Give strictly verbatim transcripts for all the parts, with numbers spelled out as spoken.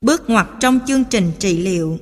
Bước ngoặt trong chương trình trị liệu.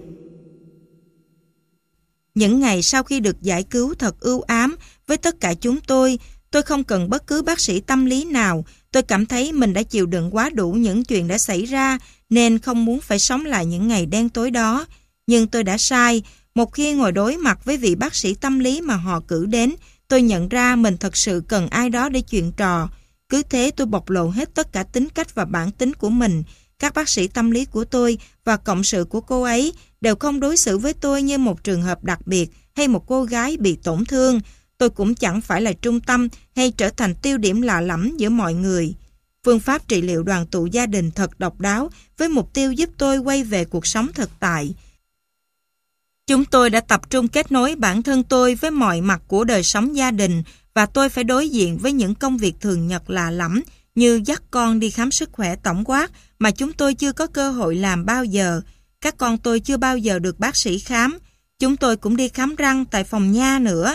Những ngày sau khi được giải cứu thật ưu ám với tất cả chúng tôi, tôi không cần bất cứ bác sĩ tâm lý nào. Tôi cảm thấy mình đã chịu đựng quá đủ những chuyện đã xảy ra nên không muốn phải sống lại những ngày đen tối đó. Nhưng tôi đã sai. Một khi ngồi đối mặt với vị bác sĩ tâm lý mà họ cử đến, tôi nhận ra mình thật sự cần ai đó để chuyện trò. Cứ thế tôi bộc lộ hết tất cả tính cách và bản tính của mình. Các bác sĩ tâm lý của tôi và cộng sự của cô ấy đều không đối xử với tôi như một trường hợp đặc biệt hay một cô gái bị tổn thương. Tôi cũng chẳng phải là trung tâm hay trở thành tiêu điểm lạ lẫm giữa mọi người. Phương pháp trị liệu đoàn tụ gia đình thật độc đáo với mục tiêu giúp tôi quay về cuộc sống thực tại. Chúng tôi đã tập trung kết nối bản thân tôi với mọi mặt của đời sống gia đình và tôi phải đối diện với những công việc thường nhật lạ lẫm như dắt con đi khám sức khỏe tổng quát mà chúng tôi chưa có cơ hội làm bao giờ. Các con tôi chưa bao giờ được bác sĩ khám. Chúng tôi cũng đi khám răng tại phòng nha nữa.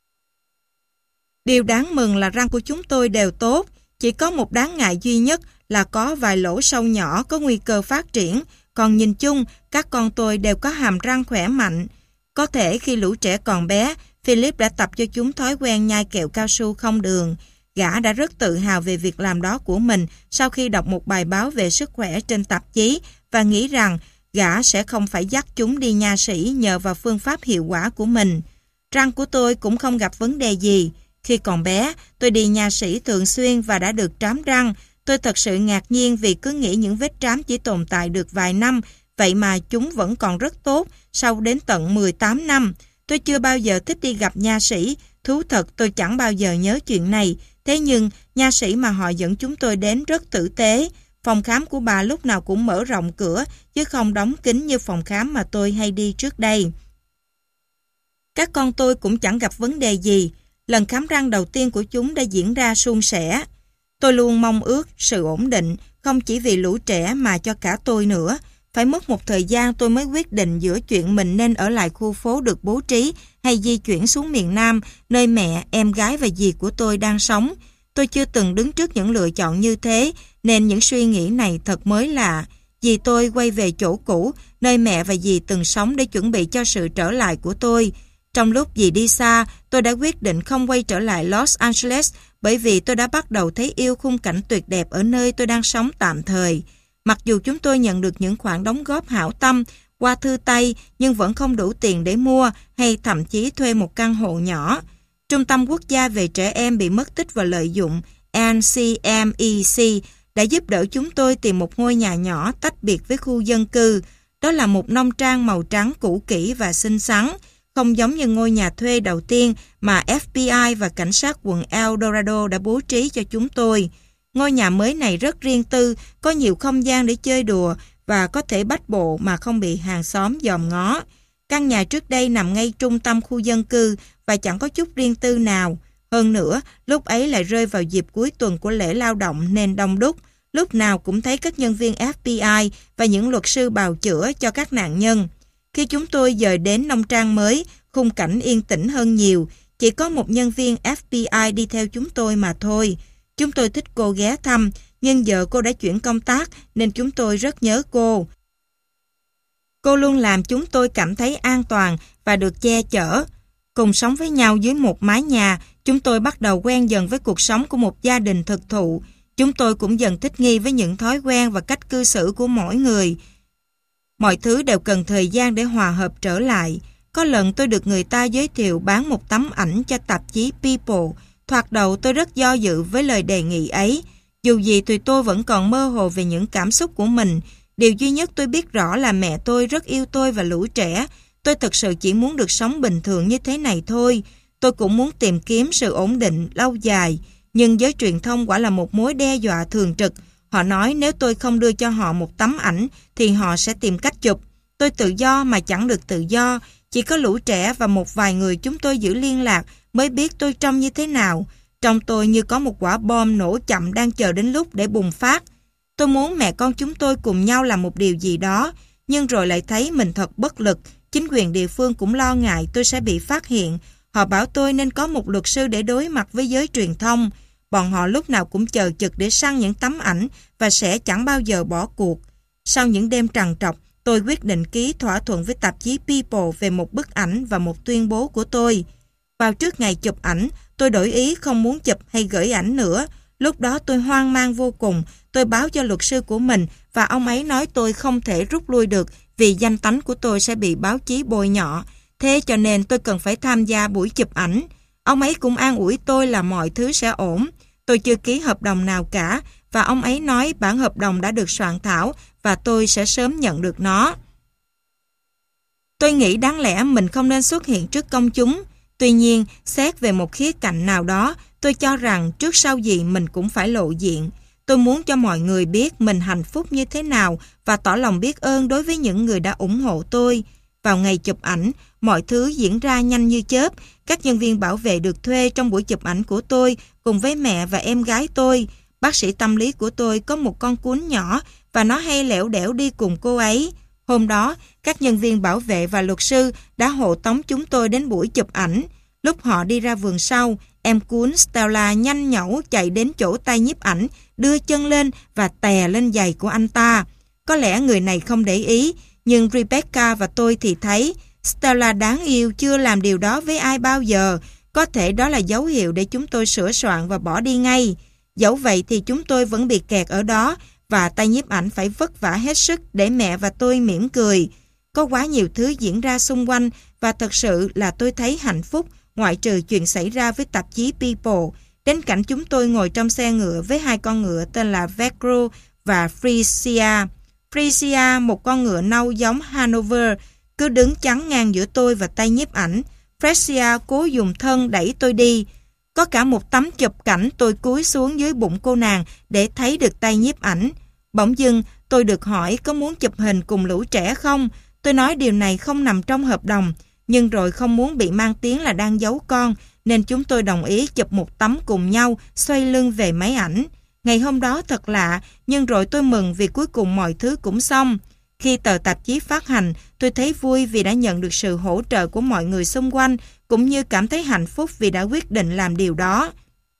Điều đáng mừng là răng của chúng tôi đều tốt. Chỉ có một đáng ngại duy nhất là có vài lỗ sâu nhỏ có nguy cơ phát triển. Còn nhìn chung, các con tôi đều có hàm răng khỏe mạnh. Có thể khi lũ trẻ còn bé, Philip đã tập cho chúng thói quen nhai kẹo cao su không đường. Gã đã rất tự hào về việc làm đó của mình sau khi đọc một bài báo về sức khỏe trên tạp chí và nghĩ rằng gã sẽ không phải dắt chúng đi nha sĩ nhờ vào phương pháp hiệu quả của mình. Răng của tôi cũng không gặp vấn đề gì. Khi còn bé, tôi đi nha sĩ thường xuyên và đã được trám răng. Tôi thật sự ngạc nhiên vì cứ nghĩ những vết trám chỉ tồn tại được vài năm, vậy mà chúng vẫn còn rất tốt sau đến tận mười tám năm. Tôi chưa bao giờ thích đi gặp nha sĩ, thú thật tôi chẳng bao giờ nhớ chuyện này. Thế nhưng, nha sĩ mà họ dẫn chúng tôi đến rất tử tế. Phòng khám của bà lúc nào cũng mở rộng cửa, chứ không đóng kín như phòng khám mà tôi hay đi trước đây. Các con tôi cũng chẳng gặp vấn đề gì. Lần khám răng đầu tiên của chúng đã diễn ra suôn sẻ. Tôi luôn mong ước sự ổn định, không chỉ vì lũ trẻ mà cho cả tôi nữa. Phải mất một thời gian tôi mới quyết định giữa chuyện mình nên ở lại khu phố được bố trí hay di chuyển xuống miền Nam, nơi mẹ, em gái và dì của tôi đang sống. Tôi chưa từng đứng trước những lựa chọn như thế, nên những suy nghĩ này thật mới lạ. Dì tôi quay về chỗ cũ, nơi mẹ và dì từng sống để chuẩn bị cho sự trở lại của tôi. Trong lúc dì đi xa, tôi đã quyết định không quay trở lại Los Angeles bởi vì tôi đã bắt đầu thấy yêu khung cảnh tuyệt đẹp ở nơi tôi đang sống tạm thời. Mặc dù chúng tôi nhận được những khoản đóng góp hảo tâm qua thư tay nhưng vẫn không đủ tiền để mua hay thậm chí thuê một căn hộ nhỏ. Trung tâm Quốc gia về trẻ em bị mất tích và lợi dụng N C M E C đã giúp đỡ chúng tôi tìm một ngôi nhà nhỏ tách biệt với khu dân cư. Đó là một nông trang màu trắng cũ kỹ và xinh xắn, không giống như ngôi nhà thuê đầu tiên mà F B I và cảnh sát quận El Dorado đã bố trí cho chúng tôi. Ngôi nhà mới này rất riêng tư, có nhiều không gian để chơi đùa và có thể bách bộ mà không bị hàng xóm dòm ngó. Căn nhà trước đây nằm ngay trung tâm khu dân cư và chẳng có chút riêng tư nào. Hơn nữa, lúc ấy lại rơi vào dịp cuối tuần của lễ lao động nên đông đúc. Lúc nào cũng thấy các nhân viên F B I và những luật sư bào chữa cho các nạn nhân. Khi chúng tôi dời đến nông trang mới, khung cảnh yên tĩnh hơn nhiều. Chỉ có một nhân viên F B I đi theo chúng tôi mà thôi. Chúng tôi thích cô ghé thăm, nhưng giờ cô đã chuyển công tác nên chúng tôi rất nhớ cô. Cô luôn làm chúng tôi cảm thấy an toàn và được che chở. Cùng sống với nhau dưới một mái nhà, chúng tôi bắt đầu quen dần với cuộc sống của một gia đình thực thụ. Chúng tôi cũng dần thích nghi với những thói quen và cách cư xử của mỗi người. Mọi thứ đều cần thời gian để hòa hợp trở lại. Có lần tôi được người ta giới thiệu bán một tấm ảnh cho tạp chí People. Thoạt đầu tôi rất do dự với lời đề nghị ấy. Dù gì thì tôi vẫn còn mơ hồ về những cảm xúc của mình. Điều duy nhất tôi biết rõ là mẹ tôi rất yêu tôi và lũ trẻ. Tôi thực sự chỉ muốn được sống bình thường như thế này thôi. Tôi cũng muốn tìm kiếm sự ổn định lâu dài. Nhưng giới truyền thông quả là một mối đe dọa thường trực. Họ nói nếu tôi không đưa cho họ một tấm ảnh thì họ sẽ tìm cách chụp. Tôi tự do mà chẳng được tự do. Chỉ có lũ trẻ và một vài người chúng tôi giữ liên lạc mới biết tôi trông như thế nào. Trong tôi như có một quả bom nổ chậm đang chờ đến lúc để bùng phát. Tôi muốn mẹ con chúng tôi cùng nhau làm một điều gì đó, nhưng rồi lại thấy mình thật bất lực. Chính quyền địa phương cũng lo ngại tôi sẽ bị phát hiện. Họ bảo tôi nên có một luật sư để đối mặt với giới truyền thông. Bọn họ lúc nào cũng chờ chực để săn những tấm ảnh và sẽ chẳng bao giờ bỏ cuộc. Sau những đêm trằn trọc, tôi quyết định ký thỏa thuận với tạp chí People về một bức ảnh và một tuyên bố của tôi. Vào trước ngày chụp ảnh, tôi đổi ý không muốn chụp hay gửi ảnh nữa. Lúc đó tôi hoang mang vô cùng. Tôi báo cho luật sư của mình và ông ấy nói tôi không thể rút lui được vì danh tánh của tôi sẽ bị báo chí bôi nhọ. Thế cho nên tôi cần phải tham gia buổi chụp ảnh. Ông ấy cũng an ủi tôi là mọi thứ sẽ ổn. Tôi chưa ký hợp đồng nào cả và ông ấy nói bản hợp đồng đã được soạn thảo và tôi sẽ sớm nhận được nó. Tôi nghĩ đáng lẽ mình không nên xuất hiện trước công chúng. Tuy nhiên, xét về một khía cạnh nào đó, tôi cho rằng trước sau gì mình cũng phải lộ diện. Tôi muốn cho mọi người biết mình hạnh phúc như thế nào và tỏ lòng biết ơn đối với những người đã ủng hộ tôi. Vào ngày chụp ảnh, mọi thứ diễn ra nhanh như chớp. Các nhân viên bảo vệ được thuê trong buổi chụp ảnh của tôi cùng với mẹ và em gái tôi. Bác sĩ tâm lý của tôi có một con cún nhỏ và nó hay lẻo đẻo đi cùng cô ấy. Hôm đó, các nhân viên bảo vệ và luật sư đã hộ tống chúng tôi đến buổi chụp ảnh. Lúc họ đi ra vườn sau, em cún Stella nhanh nhẩu chạy đến chỗ tay nhiếp ảnh, đưa chân lên và tè lên giày của anh ta. Có lẽ người này không để ý, nhưng Rebecca và tôi thì thấy Stella đáng yêu chưa làm điều đó với ai bao giờ. Có thể đó là dấu hiệu để chúng tôi sửa soạn và bỏ đi ngay. Dẫu vậy thì chúng tôi vẫn bị kẹt ở đó và tay nhiếp ảnh phải vất vả hết sức để mẹ và tôi mỉm cười. Có quá nhiều thứ diễn ra xung quanh và thật sự là tôi thấy hạnh phúc ngoại trừ chuyện xảy ra với tạp chí People. Đến cảnh chúng tôi ngồi trong xe ngựa với hai con ngựa tên là Vecro và Frisia. Frisia, một con ngựa nâu giống Hanover, cứ đứng chắn ngang giữa tôi và tay nhiếp ảnh. Frisia cố dùng thân đẩy tôi đi. Có cả một tấm chụp cảnh tôi cúi xuống dưới bụng cô nàng để thấy được tay nhiếp ảnh. Bỗng dưng, tôi được hỏi có muốn chụp hình cùng lũ trẻ không? Tôi nói điều này không nằm trong hợp đồng, nhưng rồi không muốn bị mang tiếng là đang giấu con, nên chúng tôi đồng ý chụp một tấm cùng nhau, xoay lưng về máy ảnh. Ngày hôm đó thật lạ, nhưng rồi tôi mừng vì cuối cùng mọi thứ cũng xong. Khi tờ tạp chí phát hành, tôi thấy vui vì đã nhận được sự hỗ trợ của mọi người xung quanh, cũng như cảm thấy hạnh phúc vì đã quyết định làm điều đó.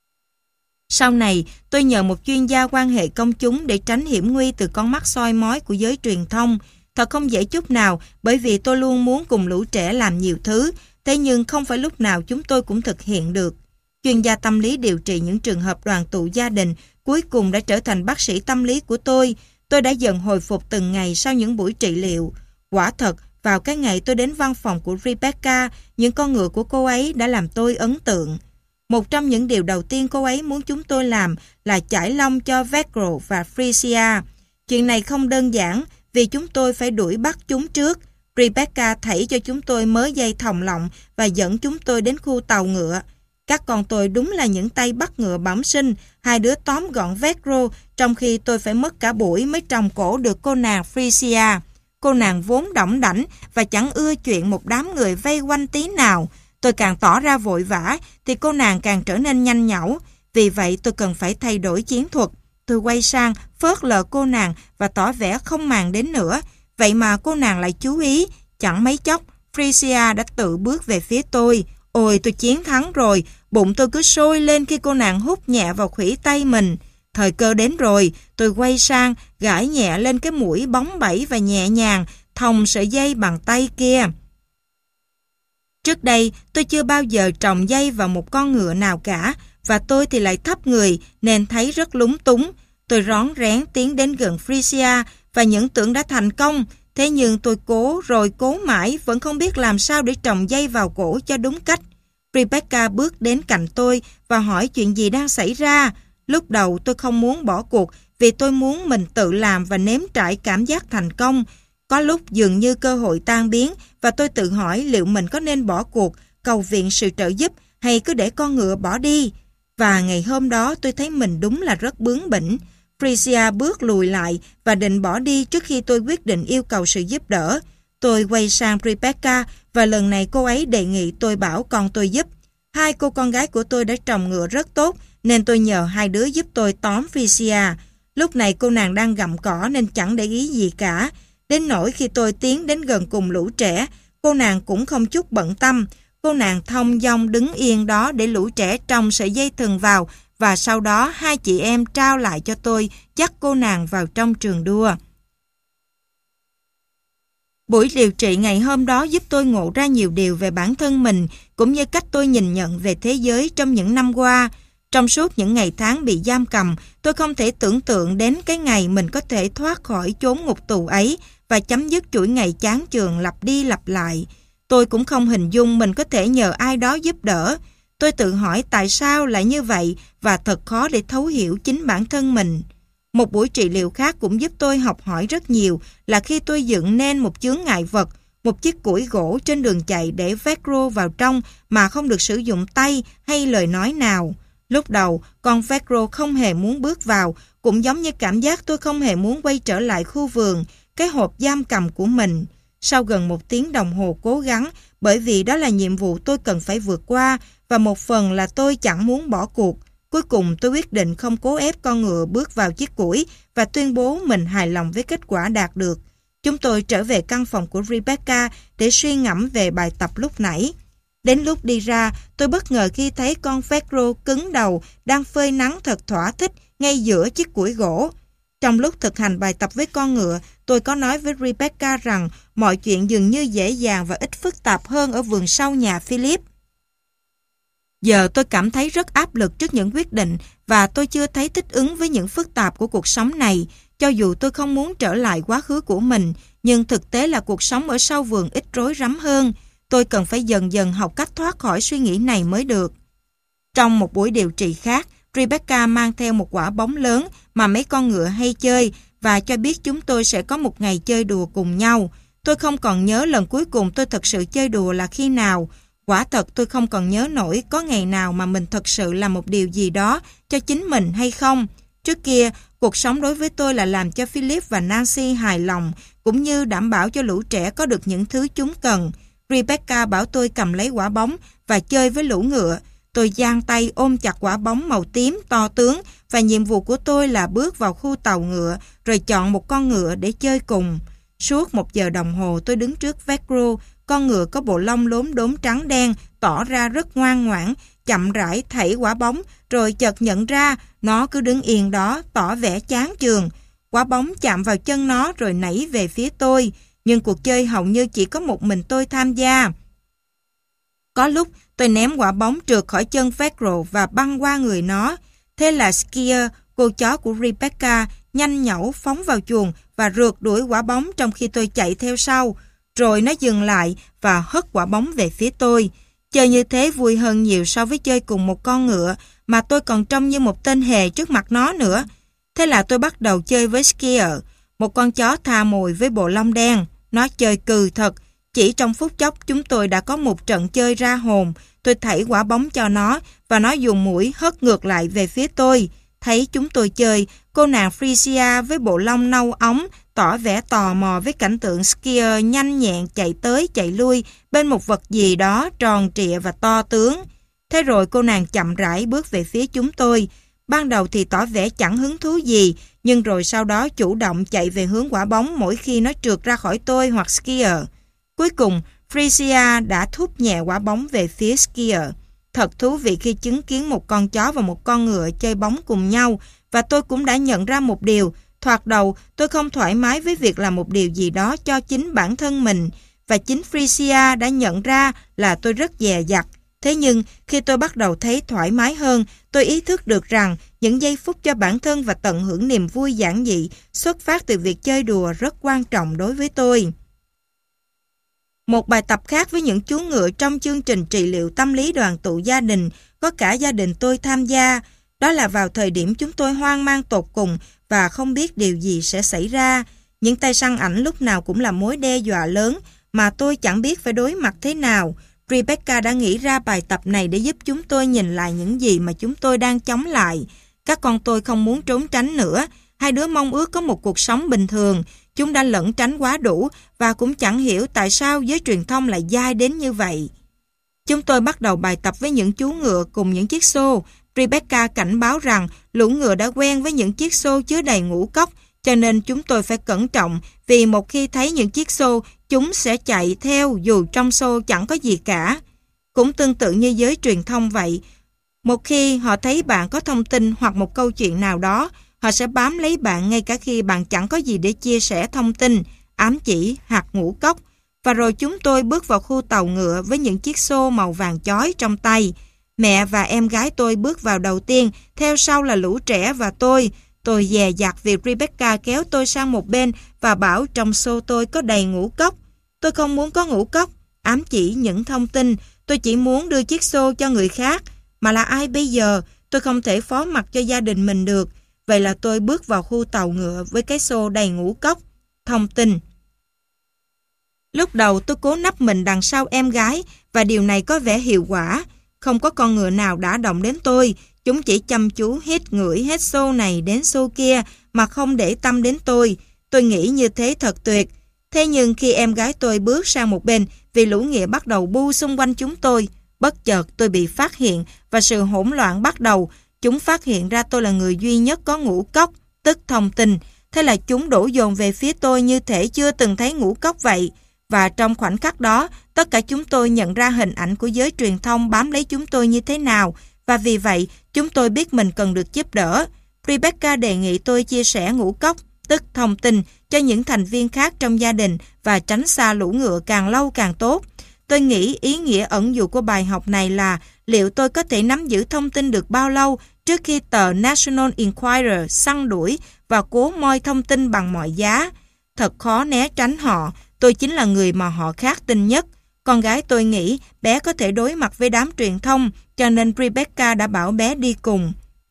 Sau này, tôi nhờ một chuyên gia quan hệ công chúng để tránh hiểm nguy từ con mắt soi mói của giới truyền thông. Thật không dễ chút nào bởi vì tôi luôn muốn cùng lũ trẻ làm nhiều thứ, thế nhưng không phải lúc nào chúng tôi cũng thực hiện được. Chuyên gia tâm lý điều trị những trường hợp đoàn tụ gia đình cuối cùng đã trở thành bác sĩ tâm lý của tôi. Tôi đã dần hồi phục từng ngày sau những buổi trị liệu. Quả thật, vào cái ngày tôi đến văn phòng của Rebecca, những con ngựa của cô ấy đã làm tôi ấn tượng. Một trong những điều đầu tiên cô ấy muốn chúng tôi làm là chải lông cho Vecro và Frisia. Chuyện này không đơn giản vì chúng tôi phải đuổi bắt chúng trước. Rebecca thảy cho chúng tôi mớ dây thòng lọng và dẫn chúng tôi đến khu tàu ngựa. Các con tôi đúng là những tay bắt ngựa bẩm sinh, hai đứa tóm gọn Vecro, trong khi tôi phải mất cả buổi mới trồng cổ được cô nàng Frisia. Cô nàng vốn đỏng đảnh và chẳng ưa chuyện một đám người vây quanh tí nào. Tôi càng tỏ ra vội vã thì cô nàng càng trở nên nhanh nhảu. Vì vậy tôi cần phải thay đổi chiến thuật. Tôi quay sang, phớt lờ cô nàng và tỏ vẻ không màng đến nữa. Vậy mà cô nàng lại chú ý. Chẳng mấy chốc, Frisia đã tự bước về phía tôi. Ôi, tôi chiến thắng rồi. Bụng tôi cứ sôi lên khi cô nàng hút nhẹ vào khuỷu tay mình. Thời cơ đến rồi, tôi quay sang, gãi nhẹ lên cái mũi bóng bẩy và nhẹ nhàng, thòng sợi dây bằng tay kia. Trước đây, tôi chưa bao giờ trồng dây vào một con ngựa nào cả, và tôi thì lại thấp người nên thấy rất lúng túng. Tôi rón rén tiến đến gần Frisia và những tưởng đã thành công. Thế nhưng tôi cố rồi cố mãi vẫn không biết làm sao để trồng dây vào cổ cho đúng cách. Rebecca bước đến cạnh tôi và hỏi chuyện gì đang xảy ra. Lúc đầu tôi không muốn bỏ cuộc vì tôi muốn mình tự làm và nếm trải cảm giác thành công. Có lúc dường như cơ hội tan biến và tôi tự hỏi liệu mình có nên bỏ cuộc, cầu viện sự trợ giúp hay cứ để con ngựa bỏ đi. Và ngày hôm đó tôi thấy mình đúng là rất bướng bỉnh. Frisia bước lùi lại và định bỏ đi trước khi tôi quyết định yêu cầu sự giúp đỡ. Tôi quay sang Rebecca và lần này cô ấy đề nghị tôi bảo con tôi giúp. Hai cô con gái của tôi đã trồng ngựa rất tốt nên tôi nhờ hai đứa giúp tôi tóm Frisia. Lúc này cô nàng đang gặm cỏ nên chẳng để ý gì cả. Đến nỗi khi tôi tiến đến gần cùng lũ trẻ, cô nàng cũng không chút bận tâm. Cô nàng thong dong đứng yên đó để lũ trẻ trồng sợi dây thừng vào và sau đó hai chị em trao lại cho tôi dắt cô nàng vào trong trường đua. Buổi điều trị ngày hôm đó giúp tôi ngộ ra nhiều điều về bản thân mình, cũng như cách tôi nhìn nhận về thế giới trong những năm qua. Trong suốt những ngày tháng bị giam cầm, tôi không thể tưởng tượng đến cái ngày mình có thể thoát khỏi chốn ngục tù ấy và chấm dứt chuỗi ngày chán chường lặp đi lặp lại. Tôi cũng không hình dung mình có thể nhờ ai đó giúp đỡ. Tôi tự hỏi tại sao lại như vậy và thật khó để thấu hiểu chính bản thân mình. Một buổi trị liệu khác cũng giúp tôi học hỏi rất nhiều là khi tôi dựng nên một chướng ngại vật, một chiếc củi gỗ trên đường chạy để Vecro vào trong mà không được sử dụng tay hay lời nói nào. Lúc đầu, con Vecro không hề muốn bước vào, cũng giống như cảm giác tôi không hề muốn quay trở lại khu vườn, cái hộp giam cầm của mình. Sau gần một tiếng đồng hồ cố gắng, bởi vì đó là nhiệm vụ tôi cần phải vượt qua, và một phần là tôi chẳng muốn bỏ cuộc. Cuối cùng tôi quyết định không cố ép con ngựa bước vào chiếc củi và tuyên bố mình hài lòng với kết quả đạt được. Chúng tôi trở về căn phòng của Rebecca để suy ngẫm về bài tập lúc nãy. Đến lúc đi ra, tôi bất ngờ khi thấy con Vecro cứng đầu đang phơi nắng thật thỏa thích ngay giữa chiếc củi gỗ. Trong lúc thực hành bài tập với con ngựa, tôi có nói với Rebecca rằng mọi chuyện dường như dễ dàng và ít phức tạp hơn ở vườn sau nhà Philip. Giờ tôi cảm thấy rất áp lực trước những quyết định và tôi chưa thấy thích ứng với những phức tạp của cuộc sống này. Cho dù tôi không muốn trở lại quá khứ của mình, nhưng thực tế là cuộc sống ở sau vườn ít rối rắm hơn. Tôi cần phải dần dần học cách thoát khỏi suy nghĩ này mới được. Trong một buổi điều trị khác, Rebecca mang theo một quả bóng lớn mà mấy con ngựa hay chơi và cho biết chúng tôi sẽ có một ngày chơi đùa cùng nhau. Tôi không còn nhớ lần cuối cùng tôi thật sự chơi đùa là khi nào. Quả thật tôi không còn nhớ nổi có ngày nào mà mình thật sự làm một điều gì đó cho chính mình hay không. Trước kia, cuộc sống đối với tôi là làm cho Philip và Nancy hài lòng, cũng như đảm bảo cho lũ trẻ có được những thứ chúng cần. Rebecca bảo tôi cầm lấy quả bóng và chơi với lũ ngựa. Tôi giang tay ôm chặt quả bóng màu tím to tướng và nhiệm vụ của tôi là bước vào khu tàu ngựa rồi chọn một con ngựa để chơi cùng. Suốt một giờ đồng hồ tôi đứng trước Vecro, con ngựa có bộ lông lốm đốm trắng đen tỏ ra rất ngoan ngoãn, chậm rãi thảy quả bóng rồi chợt nhận ra nó cứ đứng yên đó tỏ vẻ chán chường. Quả bóng chạm vào chân nó rồi nảy về phía tôi, nhưng cuộc chơi hầu như chỉ có một mình tôi tham gia. Có lúc tôi ném quả bóng trượt khỏi chân Vecro và băng qua người nó. Thế là Skier, cô chó của Rebecca, nhanh nhẩu phóng vào chuồng và rượt đuổi quả bóng trong khi tôi chạy theo sau. Rồi nó dừng lại và hất quả bóng về phía tôi. Chơi như thế vui hơn nhiều so với chơi cùng một con ngựa, mà tôi còn trông như một tên hề trước mặt nó nữa. Thế là tôi bắt đầu chơi với Skier, một con chó tha mồi với bộ lông đen. Nó chơi cừ thật. Chỉ trong phút chốc chúng tôi đã có một trận chơi ra hồn. Tôi thảy quả bóng cho nó và nó dùng mũi hất ngược lại về phía tôi. Thấy chúng tôi chơi, cô nàng Frisia với bộ lông nâu óng tỏ vẻ tò mò với cảnh tượng Skier nhanh nhẹn chạy tới chạy lui bên một vật gì đó tròn trịa và to tướng. Thế rồi cô nàng chậm rãi bước về phía chúng tôi. Ban đầu thì tỏ vẻ chẳng hứng thú gì, nhưng rồi sau đó chủ động chạy về hướng quả bóng mỗi khi nó trượt ra khỏi tôi hoặc Skier. Cuối cùng, Frisia đã thúc nhẹ quả bóng về phía Skier. Thật thú vị khi chứng kiến một con chó và một con ngựa chơi bóng cùng nhau, và tôi cũng đã nhận ra một điều. Thoạt đầu, tôi không thoải mái với việc làm một điều gì đó cho chính bản thân mình, và chính Frisia đã nhận ra là tôi rất dè dặt. Thế nhưng, khi tôi bắt đầu thấy thoải mái hơn, tôi ý thức được rằng những giây phút cho bản thân và tận hưởng niềm vui giản dị xuất phát từ việc chơi đùa rất quan trọng đối với tôi. Một bài tập khác với những chú ngựa trong chương trình trị liệu tâm lý đoàn tụ gia đình, có cả gia đình tôi tham gia. Đó là vào thời điểm chúng tôi hoang mang tột cùng và không biết điều gì sẽ xảy ra. Những tay săn ảnh lúc nào cũng là mối đe dọa lớn mà tôi chẳng biết phải đối mặt thế nào. Rebecca đã nghĩ ra bài tập này để giúp chúng tôi nhìn lại những gì mà chúng tôi đang chống lại. Các con tôi không muốn trốn tránh nữa. Hai đứa mong ước có một cuộc sống bình thường. Chúng đã lẩn tránh quá đủ và cũng chẳng hiểu tại sao giới truyền thông lại dai đến như vậy. Chúng tôi bắt đầu bài tập với những chú ngựa cùng những chiếc xô. Rebecca cảnh báo rằng lũ ngựa đã quen với những chiếc xô chứa đầy ngũ cốc, cho nên chúng tôi phải cẩn trọng vì một khi thấy những chiếc xô, chúng sẽ chạy theo dù trong xô chẳng có gì cả. Cũng tương tự như giới truyền thông vậy. Một khi họ thấy bạn có thông tin hoặc một câu chuyện nào đó, họ sẽ bám lấy bạn ngay cả khi bạn chẳng có gì để chia sẻ thông tin. ám chỉ hạt ngũ cốc. Và rồi chúng tôi bước vào khu tàu ngựa với những chiếc xô màu vàng chói trong tay. Mẹ và em gái tôi bước vào đầu tiên, theo sau là lũ trẻ và tôi. Tôi dè dặt vì Rebecca kéo tôi sang một bên và bảo trong xô tôi có đầy ngũ cốc. Tôi không muốn có ngũ cốc, ám chỉ những thông tin. Tôi chỉ muốn đưa chiếc xô cho người khác. Mà là ai bây giờ? Tôi không thể phó mặc cho gia đình mình được. Vậy là tôi bước vào khu tàu ngựa với cái xô đầy ngũ cốc. Thông tin. Lúc đầu tôi cố nấp mình đằng sau em gái và điều này có vẻ hiệu quả. Không có con ngựa nào đã động đến tôi. Chúng chỉ chăm chú hít ngửi hết xô này đến xô kia mà không để tâm đến tôi. Tôi nghĩ như thế thật tuyệt. Thế nhưng khi em gái tôi bước sang một bên vì lũ nghĩa bắt đầu bu xung quanh chúng tôi, bất chợt tôi bị phát hiện và sự hỗn loạn bắt đầu. Chúng phát hiện ra tôi là người duy nhất có ngũ cốc, tức thông tin. Thế là chúng đổ dồn về phía tôi như thể chưa từng thấy ngũ cốc vậy. Và trong khoảnh khắc đó, tất cả chúng tôi nhận ra hình ảnh của giới truyền thông bám lấy chúng tôi như thế nào. Và vì vậy, chúng tôi biết mình cần được giúp đỡ. Rebecca đề nghị tôi chia sẻ ngũ cốc, tức thông tin, cho những thành viên khác trong gia đình và tránh xa lũ ngựa càng lâu càng tốt. Tôi nghĩ ý nghĩa ẩn dụ của bài học này là liệu tôi có thể nắm giữ thông tin được bao lâu trước khi tờ National Enquirer săn đuổi và cố moi thông tin bằng mọi giá. Thật khó né tránh họ, tôi chính là người mà họ khác tin nhất. Con gái tôi nghĩ bé có thể đối mặt với đám truyền thông, cho nên Rebecca đã bảo bé đi cùng.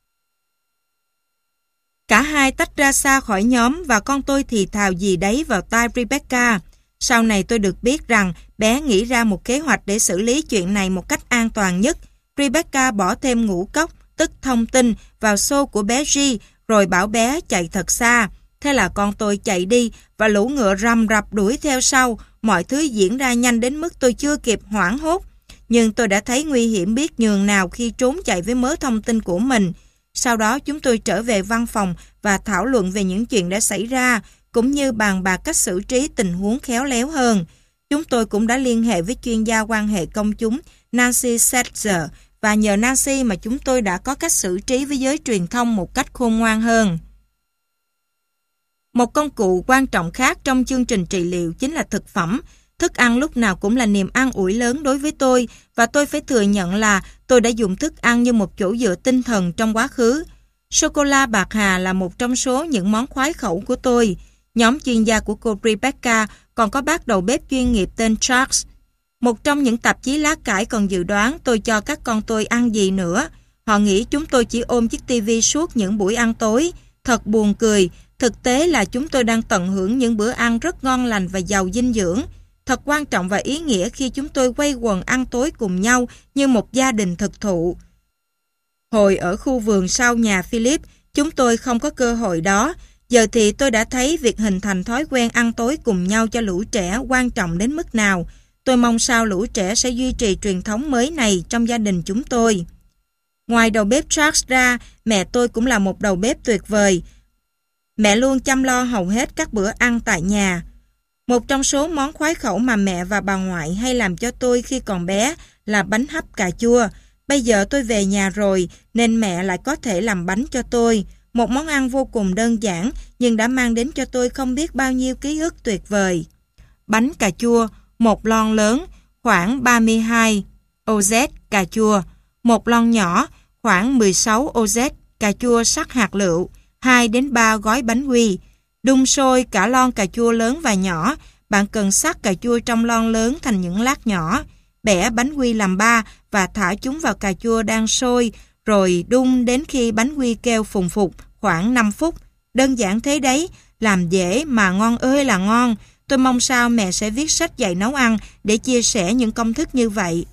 Cả hai tách ra xa khỏi nhóm và con tôi thì thào gì đấy vào tai Rebecca. Sau này tôi được biết rằng bé nghĩ ra một kế hoạch để xử lý chuyện này một cách an toàn nhất. Rebecca bỏ thêm ngũ cốc, tức thông tin, vào xô của bé G, rồi bảo bé chạy thật xa. Thế là con tôi chạy đi và lũ ngựa rầm rập đuổi theo sau. Mọi thứ diễn ra nhanh đến mức tôi chưa kịp hoảng hốt. Nhưng tôi đã thấy nguy hiểm biết nhường nào khi trốn chạy với mớ thông tin của mình. Sau đó chúng tôi trở về văn phòng và thảo luận về những chuyện đã xảy ra, cũng như bàn bạc cách xử trí tình huống khéo léo hơn. Chúng tôi cũng đã liên hệ với chuyên gia quan hệ công chúng Nancy Setzer và nhờ Nancy mà chúng tôi đã có cách xử trí với giới truyền thông một cách khôn ngoan hơn. Một công cụ quan trọng khác trong chương trình trị liệu chính là thực phẩm. Thức ăn lúc nào cũng là niềm an ủi lớn đối với tôi và tôi phải thừa nhận là tôi đã dùng thức ăn như một chỗ dựa tinh thần trong quá khứ. Sô-cô-la bạc hà là một trong số những món khoái khẩu của tôi. Nhóm chuyên gia của cô Rebecca còn có bác đầu bếp chuyên nghiệp tên Charles. Một trong những tạp chí lá cải còn dự đoán tôi cho các con tôi ăn gì nữa. Họ nghĩ chúng tôi chỉ ôm chiếc tivi suốt những buổi ăn tối. Thật buồn cười. Thực tế là chúng tôi đang tận hưởng những bữa ăn rất ngon lành và giàu dinh dưỡng. Thật quan trọng và ý nghĩa khi chúng tôi quây quần ăn tối cùng nhau như một gia đình thực thụ. Hồi ở khu vườn sau nhà Philip, chúng tôi không có cơ hội đó. Giờ thì tôi đã thấy việc hình thành thói quen ăn tối cùng nhau cho lũ trẻ quan trọng đến mức nào. Tôi mong sao lũ trẻ sẽ duy trì truyền thống mới này trong gia đình chúng tôi. Ngoài đầu bếp Charles ra, mẹ tôi cũng là một đầu bếp tuyệt vời. Mẹ luôn chăm lo hầu hết các bữa ăn tại nhà. Một trong số món khoái khẩu mà mẹ và bà ngoại hay làm cho tôi khi còn bé là bánh hấp cà chua. Bây giờ tôi về nhà rồi nên mẹ lại có thể làm bánh cho tôi. Một món ăn vô cùng đơn giản nhưng đã mang đến cho tôi không biết bao nhiêu ký ức tuyệt vời. Bánh cà chua, một lon lớn, khoảng ba mươi hai oz cà chua. Một lon nhỏ, khoảng mười sáu oz cà chua sắc hạt lựu. hai đến ba gói bánh quy. Đun sôi cả lon cà chua lớn và nhỏ. Bạn cần xắt cà chua trong lon lớn thành những lát nhỏ. Bẻ bánh quy làm ba và thả chúng vào cà chua đang sôi, rồi đun đến khi bánh quy kêu phùng phục khoảng năm phút. Đơn giản thế đấy, làm dễ mà ngon ơi là ngon. Tôi mong sao mẹ sẽ viết sách dạy nấu ăn để chia sẻ những công thức như vậy.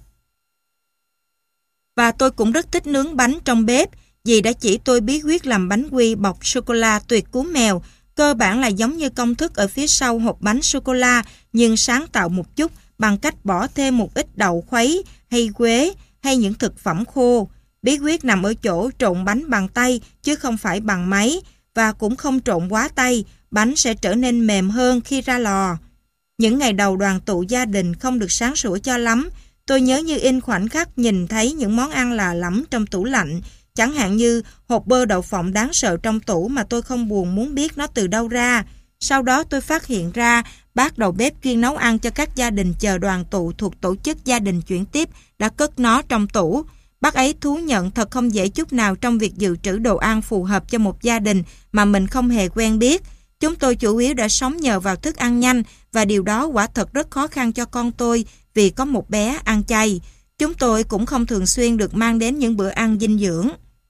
Và tôi cũng rất thích nướng bánh trong bếp. Dì đã chỉ tôi bí quyết làm bánh quy bọc sô-cô-la tuyệt cú mèo. Cơ bản là giống như công thức ở phía sau hộp bánh sô-cô-la, nhưng sáng tạo một chút bằng cách bỏ thêm một ít đậu khuấy hay quế hay những thực phẩm khô. Bí quyết nằm ở chỗ trộn bánh bằng tay chứ không phải bằng máy, và cũng không trộn quá tay, bánh sẽ trở nên mềm hơn khi ra lò. Những ngày đầu đoàn tụ gia đình không được sáng sủa cho lắm. Tôi nhớ như in khoảnh khắc nhìn thấy những món ăn lạ lẫm trong tủ lạnh, chẳng hạn như hộp bơ đậu phộng đáng sợ trong tủ mà tôi không buồn muốn biết nó từ đâu ra. Sau đó tôi phát hiện ra bác đầu bếp chuyên nấu ăn cho các gia đình chờ đoàn tụ thuộc tổ chức gia đình chuyển tiếp đã cất nó trong tủ. Bác ấy thú nhận thật không dễ chút nào trong việc dự trữ đồ ăn phù hợp cho một gia đình mà mình không hề quen biết. Chúng tôi chủ yếu đã sống nhờ vào thức ăn nhanh và điều đó quả thật rất khó khăn cho con tôi vì có một bé ăn chay. Chúng tôi cũng không thường xuyên được mang đến những bữa ăn dinh dưỡng.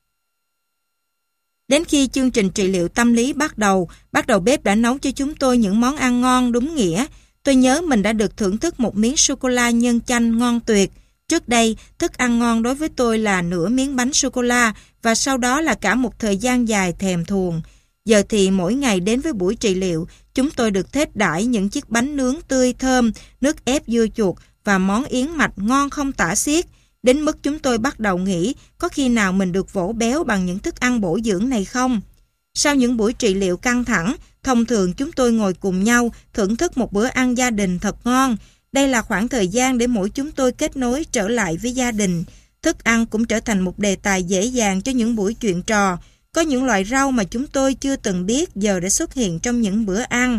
Đến khi chương trình trị liệu tâm lý bắt đầu, bác đầu bếp đã nấu cho chúng tôi những món ăn ngon đúng nghĩa. Tôi nhớ mình đã được thưởng thức một miếng sô-cô-la nhân chanh ngon tuyệt. Trước đây, thức ăn ngon đối với tôi là nửa miếng bánh sô-cô-la và sau đó là cả một thời gian dài thèm thuồng. Giờ thì mỗi ngày đến với buổi trị liệu, chúng tôi được thết đãi những chiếc bánh nướng tươi thơm, nước ép dưa chuột và món yến mạch ngon không tả xiết. Đến mức chúng tôi bắt đầu nghĩ có khi nào mình được vỗ béo bằng những thức ăn bổ dưỡng này không? Sau những buổi trị liệu căng thẳng, thông thường chúng tôi ngồi cùng nhau thưởng thức một bữa ăn gia đình thật ngon. Đây là khoảng thời gian để mỗi chúng tôi kết nối trở lại với gia đình. Thức ăn cũng trở thành một đề tài dễ dàng cho những buổi chuyện trò. Có những loại rau mà chúng tôi chưa từng biết giờ đã xuất hiện trong những bữa ăn.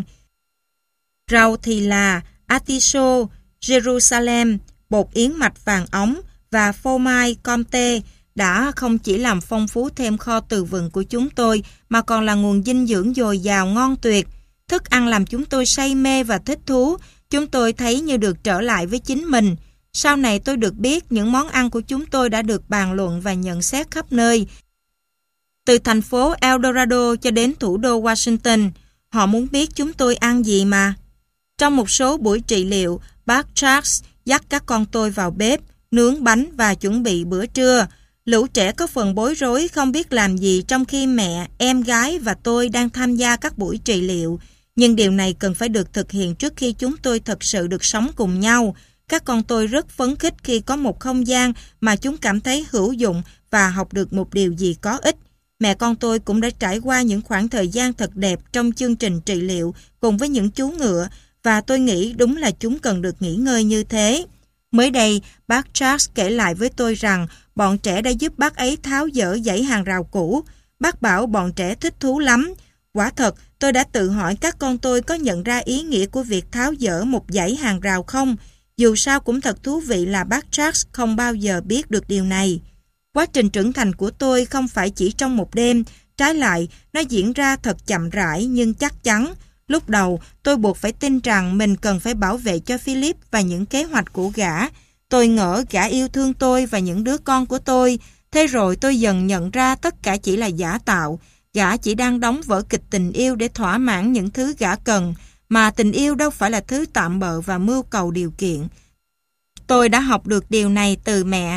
Rau thì là artichoke, Jerusalem, bột yến mạch vàng óng và phô mai Comté đã không chỉ làm phong phú thêm kho từ vựng của chúng tôi mà còn là nguồn dinh dưỡng dồi dào ngon tuyệt. Thức ăn làm chúng tôi say mê và thích thú. Chúng tôi thấy như được trở lại với chính mình. Sau này tôi được biết những món ăn của chúng tôi đã được bàn luận và nhận xét khắp nơi. Từ thành phố El Dorado cho đến thủ đô Washington, họ muốn biết chúng tôi ăn gì mà. Trong một số buổi trị liệu, bác Charles dắt các con tôi vào bếp, nướng bánh và chuẩn bị bữa trưa. Lũ trẻ có phần bối rối không biết làm gì trong khi mẹ, em gái và tôi đang tham gia các buổi trị liệu. Nhưng điều này cần phải được thực hiện trước khi chúng tôi thật sự được sống cùng nhau. Các con tôi rất phấn khích khi có một không gian mà chúng cảm thấy hữu dụng và học được một điều gì có ích. Mẹ con tôi cũng đã trải qua những khoảng thời gian thật đẹp trong chương trình trị liệu cùng với những chú ngựa và tôi nghĩ đúng là chúng cần được nghỉ ngơi như thế. Mới đây, bác Charles kể lại với tôi rằng bọn trẻ đã giúp bác ấy tháo dỡ dãy hàng rào cũ. Bác bảo bọn trẻ thích thú lắm. Quả thật, tôi đã tự hỏi các con tôi có nhận ra ý nghĩa của việc tháo dỡ một dãy hàng rào không? Dù sao cũng thật thú vị là bác Charles không bao giờ biết được điều này. Quá trình trưởng thành của tôi không phải chỉ trong một đêm, trái lại, nó diễn ra thật chậm rãi nhưng chắc chắn. Lúc đầu, tôi buộc phải tin rằng mình cần phải bảo vệ cho Philip và những kế hoạch của gã. Tôi ngỡ gã yêu thương tôi và những đứa con của tôi. Thế rồi tôi dần nhận ra tất cả chỉ là giả tạo. Gã chỉ đang đóng vở kịch tình yêu để thỏa mãn những thứ gã cần, mà tình yêu đâu phải là thứ tạm bợ và mưu cầu điều kiện. Tôi đã học được điều này từ mẹ.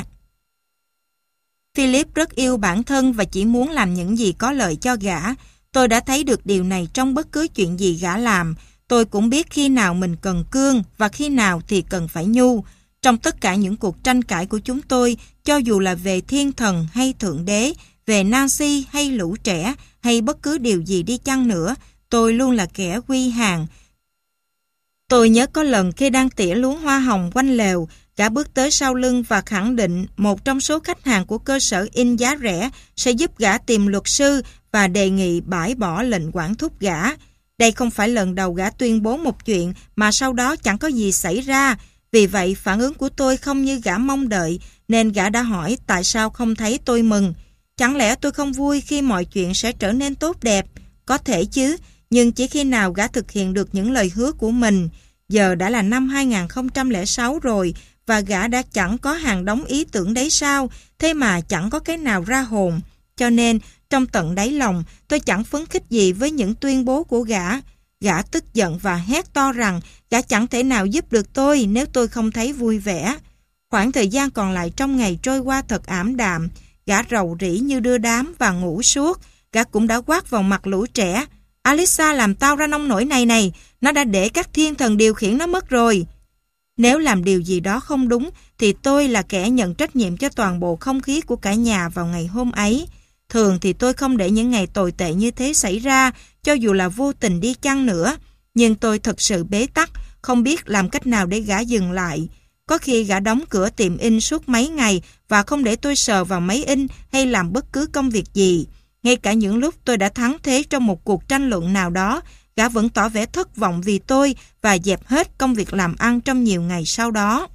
Philip rất yêu bản thân và chỉ muốn làm những gì có lợi cho gã. Tôi đã thấy được điều này trong bất cứ chuyện gì gã làm. Tôi cũng biết khi nào mình cần cương và khi nào thì cần phải nhu. Trong tất cả những cuộc tranh cãi của chúng tôi, cho dù là về thiên thần hay thượng đế, về Nancy hay lũ trẻ hay bất cứ điều gì đi chăng nữa, tôi luôn là kẻ quy hàng. Tôi nhớ có lần khi đang tỉa luống hoa hồng quanh lều, gã bước tới sau lưng và khẳng định một trong số khách hàng của cơ sở in giá rẻ sẽ giúp gã tìm luật sư và đề nghị bãi bỏ lệnh quản thúc gã. Đây không phải lần đầu gã tuyên bố một chuyện mà sau đó chẳng có gì xảy ra. Vì vậy phản ứng của tôi không như gã mong đợi, nên gã đã hỏi tại sao không thấy tôi mừng. Chẳng lẽ tôi không vui khi mọi chuyện sẽ trở nên tốt đẹp? Có thể chứ, nhưng chỉ khi nào gã thực hiện được những lời hứa của mình. Giờ đã là năm hai nghìn không trăm lẻ sáu rồi, và gã đã chẳng có hàng đống ý tưởng đấy sao, thế mà chẳng có cái nào ra hồn. Cho nên, trong tận đáy lòng, tôi chẳng phấn khích gì với những tuyên bố của gã. Gã tức giận và hét to rằng gã chẳng thể nào giúp được tôi nếu tôi không thấy vui vẻ. Khoảng thời gian còn lại trong ngày trôi qua thật ảm đạm. Gã rầu rĩ như đưa đám và ngủ suốt. Gã cũng đã quát vào mặt lũ trẻ. Alisa làm tao ra nông nổi này này, nó đã để các thiên thần điều khiển nó mất rồi. Nếu làm điều gì đó không đúng, thì tôi là kẻ nhận trách nhiệm cho toàn bộ không khí của cả nhà vào ngày hôm ấy. Thường thì tôi không để những ngày tồi tệ như thế xảy ra, cho dù là vô tình đi chăng nữa. Nhưng tôi thật sự bế tắc, không biết làm cách nào để gã dừng lại. Có khi gã đóng cửa tiệm in suốt mấy ngày và không để tôi sờ vào máy in hay làm bất cứ công việc gì. Ngay cả những lúc tôi đã thắng thế trong một cuộc tranh luận nào đó, gã vẫn tỏ vẻ thất vọng vì tôi và dẹp hết công việc làm ăn trong nhiều ngày sau đó.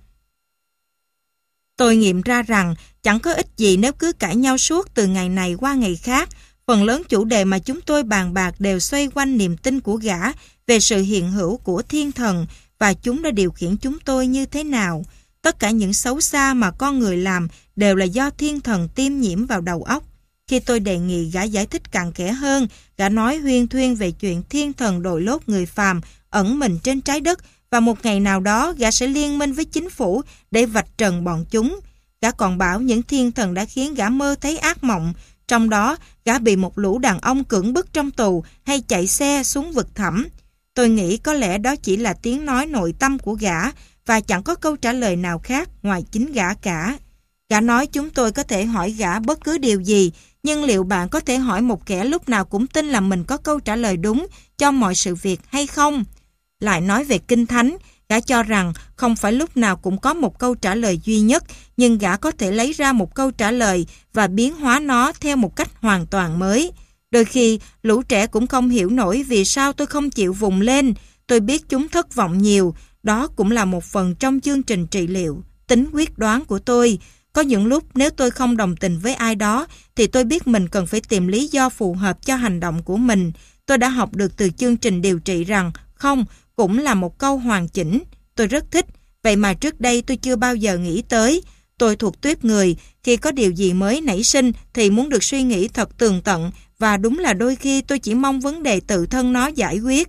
Tôi nghiệm ra rằng chẳng có ích gì nếu cứ cãi nhau suốt từ ngày này qua ngày khác. Phần lớn chủ đề mà chúng tôi bàn bạc đều xoay quanh niềm tin của gã về sự hiện hữu của thiên thần và chúng đã điều khiển chúng tôi như thế nào. Tất cả những xấu xa mà con người làm đều là do thiên thần tiêm nhiễm vào đầu óc. Khi tôi đề nghị gã giải thích cặn kẽ hơn, gã nói huyên thuyên về chuyện thiên thần đội lốt người phàm ẩn mình trên trái đất và một ngày nào đó gã sẽ liên minh với chính phủ để vạch trần bọn chúng. Gã còn bảo những thiên thần đã khiến gã mơ thấy ác mộng, trong đó gã bị một lũ đàn ông cưỡng bức trong tù hay chạy xe xuống vực thẳm. Tôi nghĩ có lẽ đó chỉ là tiếng nói nội tâm của gã và chẳng có câu trả lời nào khác ngoài chính gã cả. Gã nói chúng tôi có thể hỏi gã bất cứ điều gì, nhưng liệu bạn có thể hỏi một kẻ lúc nào cũng tin là mình có câu trả lời đúng cho mọi sự việc hay không? Lại nói về Kinh Thánh, gã cho rằng không phải lúc nào cũng có một câu trả lời duy nhất, nhưng gã có thể lấy ra một câu trả lời và biến hóa nó theo một cách hoàn toàn mới. Đôi khi, lũ trẻ cũng không hiểu nổi vì sao tôi không chịu vùng lên. Tôi biết chúng thất vọng nhiều, đó cũng là một phần trong chương trình trị liệu, tính quyết đoán của tôi. Có những lúc nếu tôi không đồng tình với ai đó, thì tôi biết mình cần phải tìm lý do phù hợp cho hành động của mình. Tôi đã học được từ chương trình điều trị rằng không cũng là một câu hoàn chỉnh. Tôi rất thích, vậy mà trước đây tôi chưa bao giờ nghĩ tới. Tôi thuộc tuýp người, khi có điều gì mới nảy sinh thì muốn được suy nghĩ thật tường tận và đúng là đôi khi tôi chỉ mong vấn đề tự thân nó giải quyết.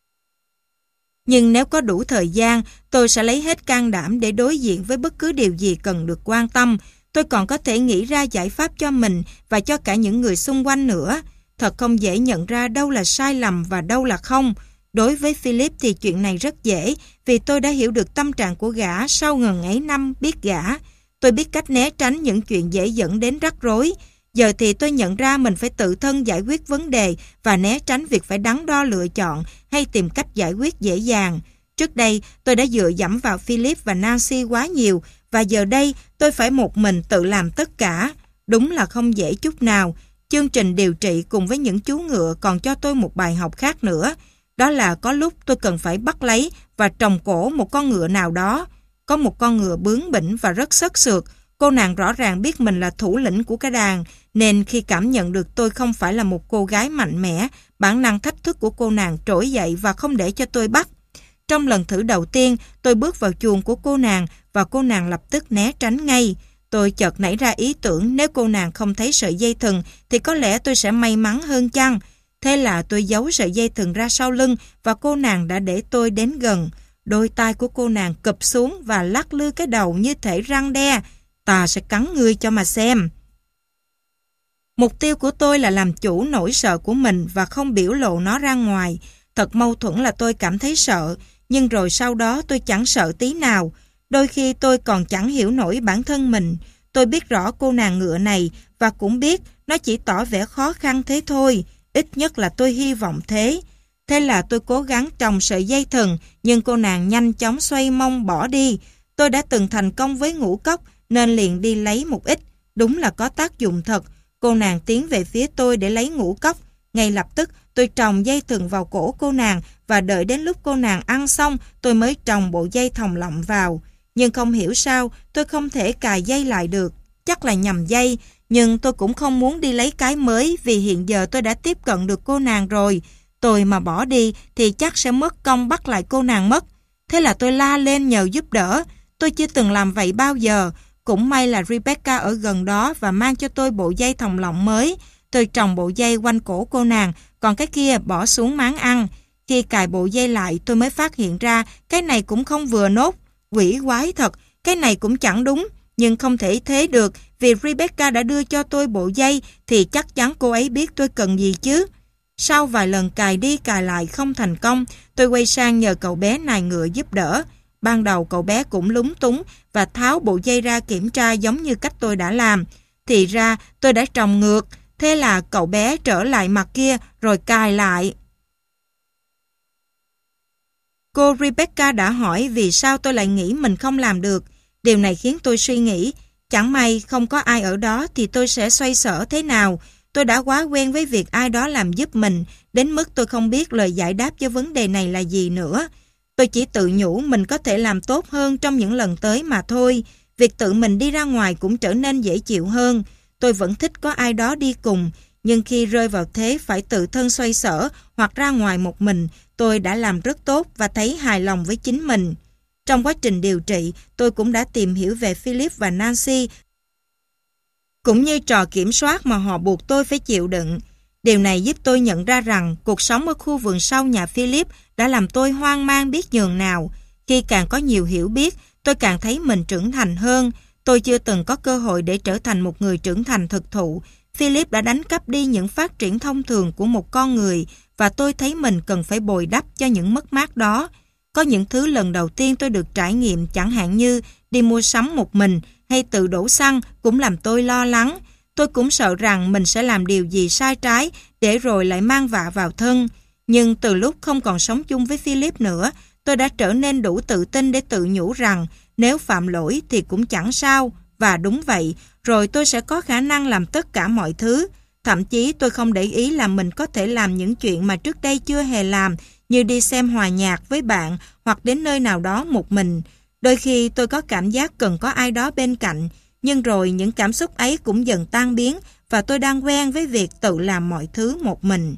Nhưng nếu có đủ thời gian, tôi sẽ lấy hết can đảm để đối diện với bất cứ điều gì cần được quan tâm. Tôi còn có thể nghĩ ra giải pháp cho mình và cho cả những người xung quanh nữa. Thật không dễ nhận ra đâu là sai lầm và đâu là không. Đối với Philip thì chuyện này rất dễ vì tôi đã hiểu được tâm trạng của gã sau ngần ấy năm biết gã. Tôi biết cách né tránh những chuyện dễ dẫn đến rắc rối. Giờ thì tôi nhận ra mình phải tự thân giải quyết vấn đề và né tránh việc phải đắn đo lựa chọn hay tìm cách giải quyết dễ dàng. Trước đây, tôi đã dựa dẫm vào Philip và Nancy quá nhiều và giờ đây tôi phải một mình tự làm tất cả. Đúng là không dễ chút nào. Chương trình điều trị cùng với những chú ngựa còn cho tôi một bài học khác nữa. Đó là có lúc tôi cần phải bắt lấy và trồng cổ một con ngựa nào đó. Có một con ngựa bướng bỉnh và rất xất xược. Cô nàng rõ ràng biết mình là thủ lĩnh của cái đàn, nên khi cảm nhận được tôi không phải là một cô gái mạnh mẽ, bản năng thách thức của cô nàng trỗi dậy và không để cho tôi bắt. Trong lần thử đầu tiên, tôi bước vào chuồng của cô nàng và cô nàng lập tức né tránh ngay. Tôi chợt nảy ra ý tưởng nếu cô nàng không thấy sợi dây thừng thì có lẽ tôi sẽ may mắn hơn chăng. Thế là tôi giấu sợi dây thừng ra sau lưng và cô nàng đã để tôi đến gần. Đôi tai của cô nàng cụp xuống và lắc lư cái đầu như thể răng đe. Ta sẽ cắn ngươi cho mà xem. Mục tiêu của tôi là làm chủ nỗi sợ của mình và không biểu lộ nó ra ngoài. Thật mâu thuẫn là tôi cảm thấy sợ, nhưng rồi sau đó tôi chẳng sợ tí nào. Đôi khi tôi còn chẳng hiểu nổi bản thân mình. Tôi biết rõ cô nàng ngựa này và cũng biết nó chỉ tỏ vẻ khó khăn thế thôi. Ít nhất là tôi hy vọng thế. Thế là tôi cố gắng trồng sợi dây thừng, nhưng cô nàng nhanh chóng xoay mông bỏ đi. Tôi đã từng thành công với ngũ cốc nên liền đi lấy một ít. Đúng là có tác dụng thật. Cô nàng tiến về phía tôi để lấy ngũ cốc. Ngay lập tức tôi trồng dây thừng vào cổ cô nàng và đợi đến lúc cô nàng ăn xong tôi mới trồng bộ dây thòng lọng vào. Nhưng không hiểu sao tôi không thể cài dây lại được. Chắc là nhầm dây, nhưng tôi cũng không muốn đi lấy cái mới vì hiện giờ tôi đã tiếp cận được cô nàng rồi. Tôi mà bỏ đi thì chắc sẽ mất công bắt lại cô nàng mất. Thế là tôi la lên nhờ giúp đỡ. Tôi chưa từng làm vậy bao giờ. Cũng may là Rebecca ở gần đó và mang cho tôi bộ dây thòng lọng mới. Tôi trồng bộ dây quanh cổ cô nàng, còn cái kia bỏ xuống máng ăn. Khi cài bộ dây lại tôi mới phát hiện ra cái này cũng không vừa nốt. Quỷ quái thật, cái này cũng chẳng đúng. Nhưng không thể thế được vì Rebecca đã đưa cho tôi bộ dây thì chắc chắn cô ấy biết tôi cần gì chứ. Sau vài lần cài đi cài lại không thành công, tôi quay sang nhờ cậu bé nài ngựa giúp đỡ. Ban đầu cậu bé cũng lúng túng và tháo bộ dây ra kiểm tra giống như cách tôi đã làm. Thì ra tôi đã trồng ngược, thế là cậu bé trở lại mặt kia rồi cài lại. Cô Rebecca đã hỏi vì sao tôi lại nghĩ mình không làm được. Điều này khiến tôi suy nghĩ, chẳng may không có ai ở đó thì tôi sẽ xoay sở thế nào. tôi đã quá quen với việc ai đó làm giúp mình, đến mức tôi không biết lời giải đáp cho vấn đề này là gì nữa. Tôi chỉ tự nhủ mình có thể làm tốt hơn trong những lần tới mà thôi. Việc tự mình đi ra ngoài cũng trở nên dễ chịu hơn. Tôi vẫn thích có ai đó đi cùng, nhưng khi rơi vào thế phải tự thân xoay sở hoặc ra ngoài một mình, tôi đã làm rất tốt và thấy hài lòng với chính mình. Trong quá trình điều trị, tôi cũng đã tìm hiểu về Philip và Nancy, cũng như trò kiểm soát mà họ buộc tôi phải chịu đựng. Điều này giúp tôi nhận ra rằng cuộc sống ở khu vườn sau nhà Philip đã làm tôi hoang mang biết nhường nào. Khi càng có nhiều hiểu biết, tôi càng thấy mình trưởng thành hơn. Tôi chưa từng có cơ hội để trở thành một người trưởng thành thực thụ. Philip đã đánh cắp đi những phát triển thông thường của một con người và tôi thấy mình cần phải bồi đắp cho những mất mát đó. Có những thứ lần đầu tiên tôi được trải nghiệm, chẳng hạn như đi mua sắm một mình hay tự đổ xăng, cũng làm tôi lo lắng. Tôi cũng sợ rằng mình sẽ làm điều gì sai trái để rồi lại mang vạ vào thân. Nhưng từ lúc không còn sống chung với Philip nữa, tôi đã trở nên đủ tự tin để tự nhủ rằng nếu phạm lỗi thì cũng chẳng sao. Và đúng vậy, rồi tôi sẽ có khả năng làm tất cả mọi thứ. Thậm chí tôi không để ý là mình có thể làm những chuyện mà trước đây chưa hề làm, như đi xem hòa nhạc với bạn hoặc đến nơi nào đó một mình. Đôi khi tôi có cảm giác cần có ai đó bên cạnh, nhưng rồi những cảm xúc ấy cũng dần tan biến và tôi đang quen với việc tự làm mọi thứ một mình.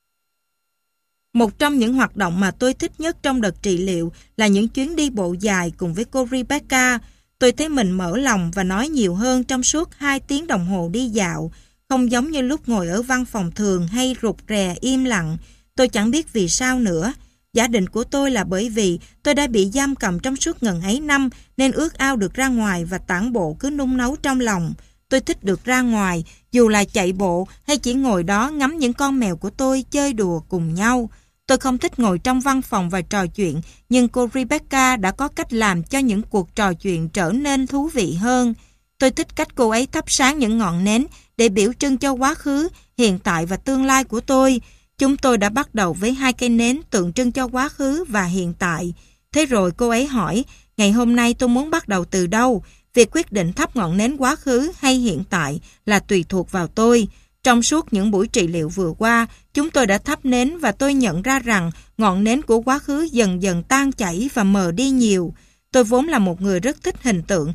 Một trong những hoạt động mà tôi thích nhất trong đợt trị liệu là những chuyến đi bộ dài cùng với cô Rebecca. Tôi thấy mình mở lòng và nói nhiều hơn trong suốt hai tiếng đồng hồ đi dạo, không giống như lúc ngồi ở văn phòng thường hay rụt rè im lặng. Tôi chẳng biết vì sao nữa. Giả định của tôi là bởi vì tôi đã bị giam cầm trong suốt ngần ấy năm nên ước ao được ra ngoài và tản bộ cứ nung nấu trong lòng. Tôi thích được ra ngoài, dù là chạy bộ hay chỉ ngồi đó ngắm những con mèo của tôi chơi đùa cùng nhau. Tôi không thích ngồi trong văn phòng và trò chuyện, nhưng cô Rebecca đã có cách làm cho những cuộc trò chuyện trở nên thú vị hơn. Tôi thích cách cô ấy thắp sáng những ngọn nến để biểu trưng cho quá khứ, hiện tại và tương lai của tôi. Chúng tôi đã bắt đầu với hai cây nến tượng trưng cho quá khứ và hiện tại. Thế rồi cô ấy hỏi, ngày hôm nay tôi muốn bắt đầu từ đâu? Việc quyết định thắp ngọn nến quá khứ hay hiện tại là tùy thuộc vào tôi. Trong suốt những buổi trị liệu vừa qua, chúng tôi đã thắp nến và tôi nhận ra rằng ngọn nến của quá khứ dần dần tan chảy và mờ đi nhiều. Tôi vốn là một người rất thích hình tượng,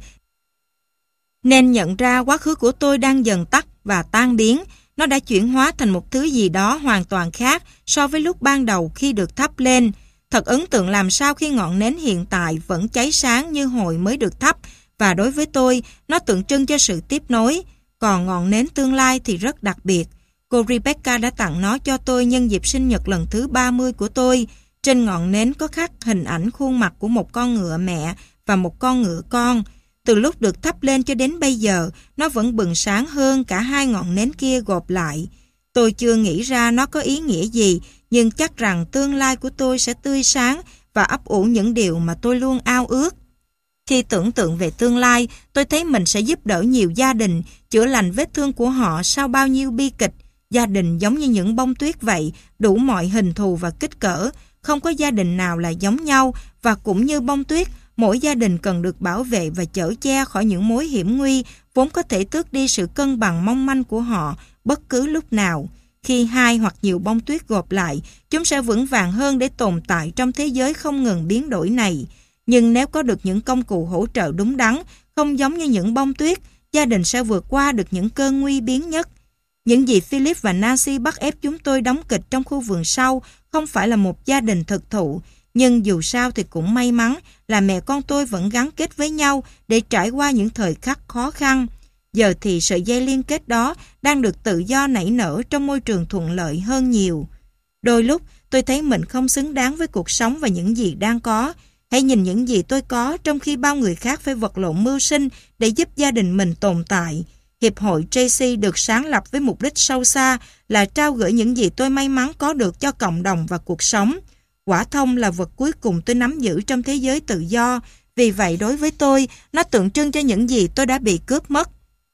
nên nhận ra quá khứ của tôi đang dần tắt và tan biến. Nó đã chuyển hóa thành một thứ gì đó hoàn toàn khác so với lúc ban đầu khi được thắp lên. Thật ấn tượng làm sao khi ngọn nến hiện tại vẫn cháy sáng như hồi mới được thắp, và đối với tôi, nó tượng trưng cho sự tiếp nối. Còn ngọn nến tương lai thì rất đặc biệt. Cô Rebecca đã tặng nó cho tôi nhân dịp sinh nhật lần thứ ba mươi của tôi. Trên ngọn nến có khắc hình ảnh khuôn mặt của một con ngựa mẹ và một con ngựa con. Từ lúc được thắp lên cho đến bây giờ, nó vẫn bừng sáng hơn cả hai ngọn nến kia gộp lại. Tôi chưa nghĩ ra nó có ý nghĩa gì, nhưng chắc rằng tương lai của tôi sẽ tươi sáng và ấp ủ những điều mà tôi luôn ao ước. Khi tưởng tượng về tương lai, tôi thấy mình sẽ giúp đỡ nhiều gia đình, chữa lành vết thương của họ sau bao nhiêu bi kịch. Gia đình giống như những bông tuyết vậy, đủ mọi hình thù và kích cỡ. Không có gia đình nào là giống nhau, và cũng như bông tuyết, mỗi gia đình cần được bảo vệ và chở che khỏi những mối hiểm nguy vốn có thể tước đi sự cân bằng mong manh của họ bất cứ lúc nào. Khi hai hoặc nhiều bông tuyết gộp lại, chúng sẽ vững vàng hơn để tồn tại trong thế giới không ngừng biến đổi này. Nhưng nếu có được những công cụ hỗ trợ đúng đắn, không giống như những bông tuyết, gia đình sẽ vượt qua được những cơn nguy biến nhất. Những gì Philip và Nancy bắt ép chúng tôi đóng kịch trong khu vườn sau không phải là một gia đình thực thụ, nhưng dù sao thì cũng may mắn là mẹ con tôi vẫn gắn kết với nhau để trải qua những thời khắc khó khăn. Giờ thì sợi dây liên kết đó đang được tự do nảy nở trong môi trường thuận lợi hơn nhiều. Đôi lúc tôi thấy mình không xứng đáng với cuộc sống và những gì đang có. Hãy nhìn những gì tôi có trong khi bao người khác phải vật lộn mưu sinh để giúp gia đình mình tồn tại. Hiệp hội Tracy được sáng lập với mục đích sâu xa là trao gửi những gì tôi may mắn có được cho cộng đồng và cuộc sống. Quả thông là vật cuối cùng tôi nắm giữ trong thế giới tự do, vì vậy đối với tôi, nó tượng trưng cho những gì tôi đã bị cướp mất.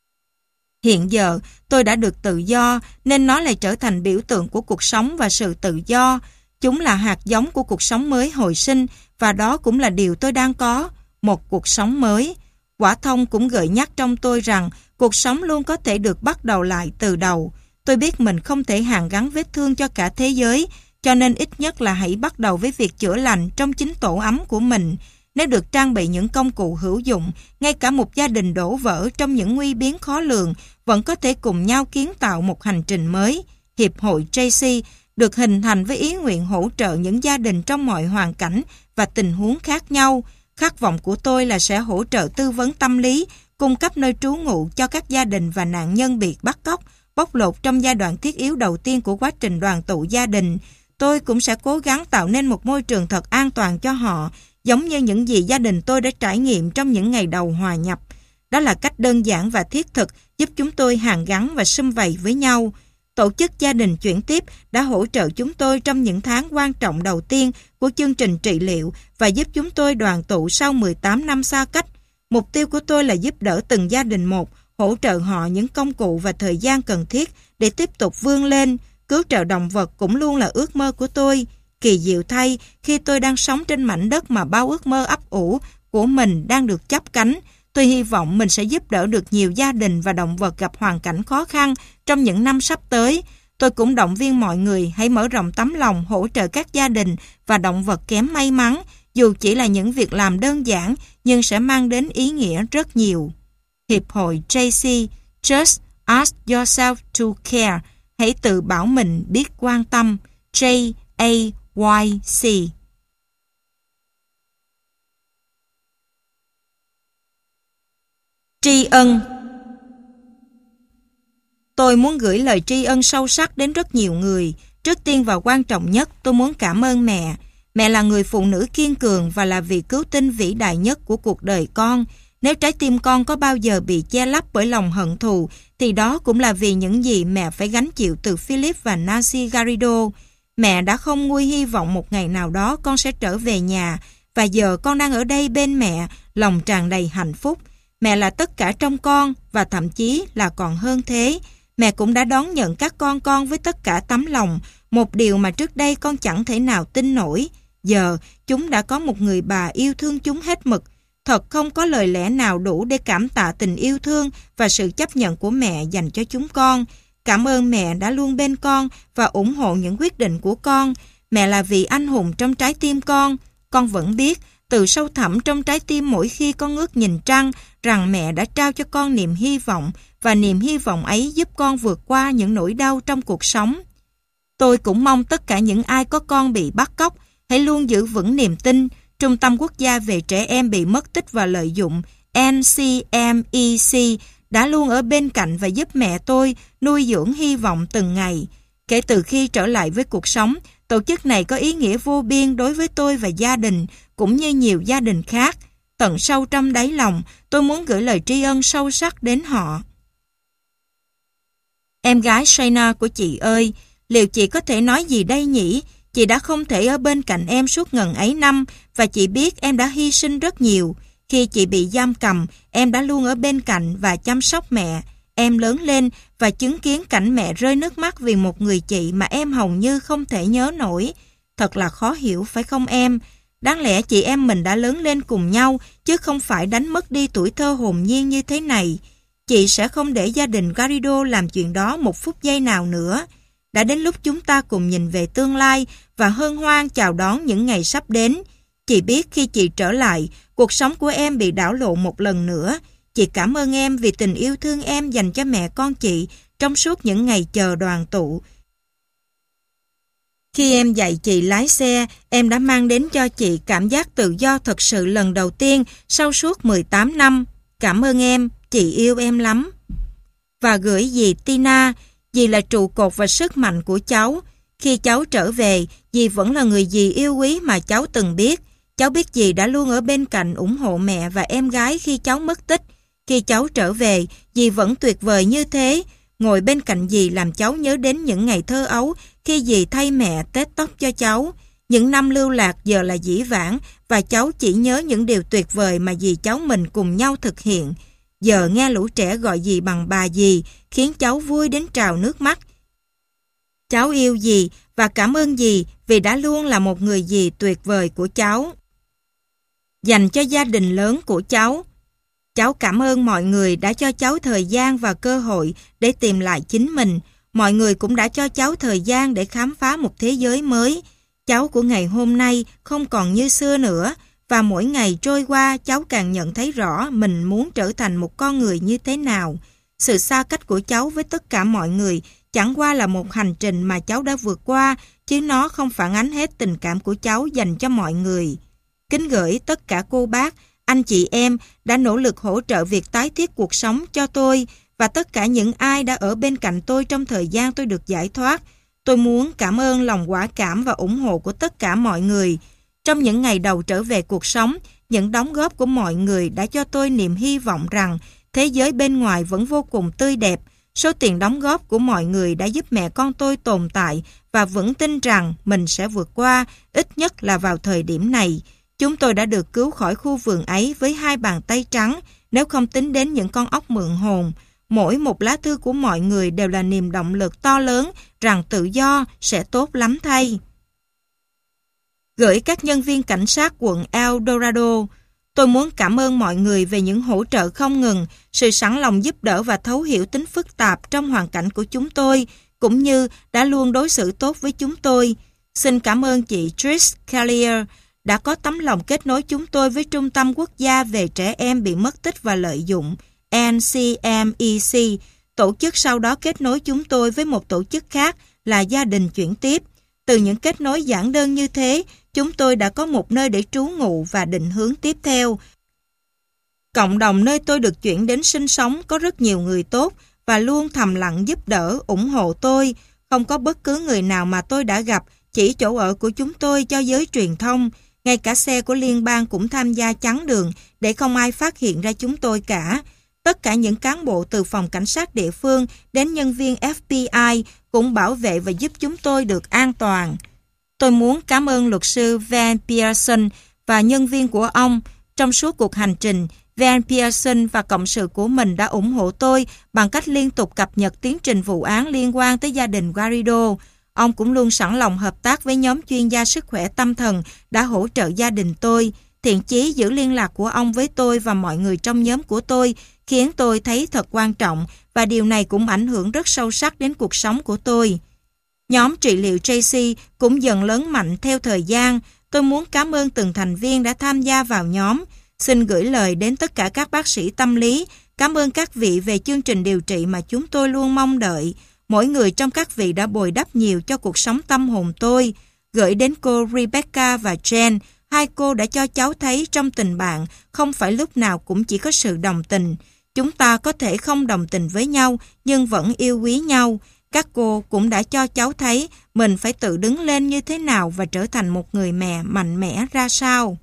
Hiện giờ, tôi đã được tự do, nên nó lại trở thành biểu tượng của cuộc sống và sự tự do. Chúng là hạt giống của cuộc sống mới hồi sinh, và đó cũng là điều tôi đang có, một cuộc sống mới. Quả thông cũng gợi nhắc trong tôi rằng cuộc sống luôn có thể được bắt đầu lại từ đầu. Tôi biết mình không thể hàn gắn vết thương cho cả thế giới, cho nên ít nhất là hãy bắt đầu với việc chữa lành trong chính tổ ấm của mình. Nếu được trang bị những công cụ hữu dụng, ngay cả một gia đình đổ vỡ trong những nguy biến khó lường vẫn có thể cùng nhau kiến tạo một hành trình mới. Hiệp hội Tracy được hình thành với ý nguyện hỗ trợ những gia đình trong mọi hoàn cảnh và tình huống khác nhau. Khát vọng của tôi là sẽ hỗ trợ tư vấn tâm lý, cung cấp nơi trú ngụ cho các gia đình và nạn nhân bị bắt cóc, bóc lột trong giai đoạn thiết yếu đầu tiên của quá trình đoàn tụ gia đình. Tôi cũng sẽ cố gắng tạo nên một môi trường thật an toàn cho họ, giống như những gì gia đình tôi đã trải nghiệm trong những ngày đầu hòa nhập. Đó là cách đơn giản và thiết thực giúp chúng tôi hàn gắn và sum vầy với nhau. Tổ chức Gia đình Chuyển Tiếp đã hỗ trợ chúng tôi trong những tháng quan trọng đầu tiên của chương trình trị liệu và giúp chúng tôi đoàn tụ sau mười tám năm xa cách. Mục tiêu của tôi là giúp đỡ từng gia đình một, hỗ trợ họ những công cụ và thời gian cần thiết để tiếp tục vươn lên. Cứu trợ động vật cũng luôn là ước mơ của tôi. Kỳ diệu thay, khi tôi đang sống trên mảnh đất mà bao ước mơ ấp ủ của mình đang được chắp cánh, tôi hy vọng mình sẽ giúp đỡ được nhiều gia đình và động vật gặp hoàn cảnh khó khăn trong những năm sắp tới. Tôi cũng động viên mọi người hãy mở rộng tấm lòng hỗ trợ các gia đình và động vật kém may mắn, dù chỉ là những việc làm đơn giản nhưng sẽ mang đến ý nghĩa rất nhiều. Hiệp hội Tracy, Just ask yourself to care. Hãy tự bảo mình biết quan tâm. J A Y C. Tri ân. Tôi muốn gửi lời tri ân sâu sắc đến rất nhiều người. Trước tiên và quan trọng nhất, tôi muốn cảm ơn mẹ. Mẹ là người phụ nữ kiên cường và là vị cứu tinh vĩ đại nhất của cuộc đời con. Nếu trái tim con có bao giờ bị che lấp bởi lòng hận thù, thì đó cũng là vì những gì mẹ phải gánh chịu từ Philip và Nancy Garrido. Mẹ đã không nguôi hy vọng một ngày nào đó con sẽ trở về nhà, và giờ con đang ở đây bên mẹ, lòng tràn đầy hạnh phúc. Mẹ là tất cả trong con, và thậm chí là còn hơn thế. Mẹ cũng đã đón nhận các con con với tất cả tấm lòng, một điều mà trước đây con chẳng thể nào tin nổi. Giờ, chúng đã có một người bà yêu thương chúng hết mực. Thật không có lời lẽ nào đủ để cảm tạ tình yêu thương và sự chấp nhận của mẹ dành cho chúng con. Cảm ơn mẹ đã luôn bên con và ủng hộ những quyết định của con. Mẹ là vị anh hùng trong trái tim con. Con vẫn biết, từ sâu thẳm trong trái tim mỗi khi con ngước nhìn trăng, rằng mẹ đã trao cho con niềm hy vọng, và niềm hy vọng ấy giúp con vượt qua những nỗi đau trong cuộc sống. Tôi cũng mong tất cả những ai có con bị bắt cóc hãy luôn giữ vững niềm tin. Trung tâm Quốc gia về trẻ em bị mất tích và lợi dụng N C M E C đã luôn ở bên cạnh và giúp mẹ tôi nuôi dưỡng hy vọng từng ngày. Kể từ khi trở lại với cuộc sống, tổ chức này có ý nghĩa vô biên đối với tôi và gia đình, cũng như nhiều gia đình khác. Tận sâu trong đáy lòng, tôi muốn gửi lời tri ân sâu sắc đến họ. Em gái Shayna của chị ơi, liệu chị có thể nói gì đây nhỉ? Chị đã không thể ở bên cạnh em suốt ngần ấy năm, và chị biết em đã hy sinh rất nhiều. Khi chị bị giam cầm, em đã luôn ở bên cạnh và chăm sóc mẹ. Em lớn lên và chứng kiến cảnh mẹ rơi nước mắt vì một người chị mà em hầu như không thể nhớ nổi. Thật là khó hiểu phải không em? Đáng lẽ chị em mình đã lớn lên cùng nhau, chứ không phải đánh mất đi tuổi thơ hồn nhiên như thế này. Chị sẽ không để gia đình Garrido làm chuyện đó một phút giây nào nữa. Đã đến lúc chúng ta cùng nhìn về tương lai và hân hoan chào đón những ngày sắp đến. Chị biết khi chị trở lại, cuộc sống của em bị đảo lộn một lần nữa. Chị cảm ơn em vì tình yêu thương em dành cho mẹ con chị trong suốt những ngày chờ đoàn tụ. Khi em dạy chị lái xe, em đã mang đến cho chị cảm giác tự do thật sự lần đầu tiên sau suốt mười tám năm. Cảm ơn em, chị yêu em lắm. Và gửi dì Tina, dì là trụ cột và sức mạnh của cháu. Khi cháu trở về, dì vẫn là người dì yêu quý mà cháu từng biết. Cháu biết dì đã luôn ở bên cạnh ủng hộ mẹ và em gái khi cháu mất tích. Khi cháu trở về, dì vẫn tuyệt vời như thế. Ngồi bên cạnh dì làm cháu nhớ đến những ngày thơ ấu khi dì thay mẹ tết tóc cho cháu. Những năm lưu lạc giờ là dĩ vãng và cháu chỉ nhớ những điều tuyệt vời mà dì cháu mình cùng nhau thực hiện. Giờ nghe lũ trẻ gọi dì bằng bà dì khiến cháu vui đến trào nước mắt. Cháu yêu dì và cảm ơn dì vì đã luôn là một người dì tuyệt vời của cháu. Dành cho gia đình lớn của cháu, cháu cảm ơn mọi người đã cho cháu thời gian và cơ hội để tìm lại chính mình. mọi người cũng đã cho cháu thời gian để khám phá một thế giới mới. Cháu của ngày hôm nay không còn như xưa nữa, và mỗi ngày trôi qua cháu càng nhận thấy rõ mình muốn trở thành một con người như thế nào. Sự xa cách của cháu với tất cả mọi người chẳng qua là một hành trình mà cháu đã vượt qua, chứ nó không phản ánh hết tình cảm của cháu dành cho mọi người. Kính gửi tất cả cô bác, anh chị em đã nỗ lực hỗ trợ việc tái thiết cuộc sống cho tôi, và tất cả những ai đã ở bên cạnh tôi trong thời gian tôi được giải thoát. Tôi muốn cảm ơn lòng quả cảm và ủng hộ của tất cả mọi người. Trong những ngày đầu trở về cuộc sống, những đóng góp của mọi người đã cho tôi niềm hy vọng rằng thế giới bên ngoài vẫn vô cùng tươi đẹp. Số tiền đóng góp của mọi người đã giúp mẹ con tôi tồn tại và vững tin rằng mình sẽ vượt qua, ít nhất là vào thời điểm này. Chúng tôi đã được cứu khỏi khu vườn ấy với hai bàn tay trắng, nếu không tính đến những con ốc mượn hồn. Mỗi một lá thư của mọi người đều là niềm động lực to lớn rằng tự do sẽ tốt lắm thay. Gửi các nhân viên cảnh sát quận El Dorado. Tôi muốn cảm ơn mọi người về những hỗ trợ không ngừng, sự sẵn lòng giúp đỡ và thấu hiểu tính phức tạp trong hoàn cảnh của chúng tôi, cũng như đã luôn đối xử tốt với chúng tôi. Xin cảm ơn chị Trish Collier đã có tấm lòng kết nối chúng tôi với Trung tâm Quốc gia về trẻ em bị mất tích và lợi dụng, N C M E C. Tổ chức sau đó kết nối chúng tôi với một tổ chức khác là Gia đình chuyển tiếp. Từ những kết nối giản đơn như thế, chúng tôi đã có một nơi để trú ngụ và định hướng tiếp theo. Cộng đồng nơi tôi được chuyển đến sinh sống có rất nhiều người tốt và luôn thầm lặng giúp đỡ, ủng hộ tôi. Không có bất cứ người nào mà tôi đã gặp chỉ chỗ ở của chúng tôi cho giới truyền thông. Ngay cả xe của liên bang cũng tham gia chắn đường để không ai phát hiện ra chúng tôi cả. Tất cả những cán bộ từ phòng cảnh sát địa phương đến nhân viên F B I cũng bảo vệ và giúp chúng tôi được an toàn. Tôi muốn cảm ơn luật sư Van Pearson và nhân viên của ông. Trong suốt cuộc hành trình, Van Pearson và cộng sự của mình đã ủng hộ tôi bằng cách liên tục cập nhật tiến trình vụ án liên quan tới gia đình Garrido. Ông cũng luôn sẵn lòng hợp tác với nhóm chuyên gia sức khỏe tâm thần đã hỗ trợ gia đình tôi. Thiện chí giữ liên lạc của ông với tôi và mọi người trong nhóm của tôi khiến tôi thấy thật quan trọng, và điều này cũng ảnh hưởng rất sâu sắc đến cuộc sống của tôi. Nhóm trị liệu Tracy cũng dần lớn mạnh theo thời gian. Tôi muốn cảm ơn từng thành viên đã tham gia vào nhóm. Xin gửi lời đến tất cả các bác sĩ tâm lý. Cảm ơn các vị về chương trình điều trị mà chúng tôi luôn mong đợi. Mỗi người trong các vị đã bồi đắp nhiều cho cuộc sống tâm hồn tôi. Gửi đến cô Rebecca và Jen. Hai cô đã cho cháu thấy trong tình bạn không phải lúc nào cũng chỉ có sự đồng tình. Chúng ta có thể không đồng tình với nhau nhưng vẫn yêu quý nhau. Các cô cũng đã cho cháu thấy mình phải tự đứng lên như thế nào và trở thành một người mẹ mạnh mẽ ra sao.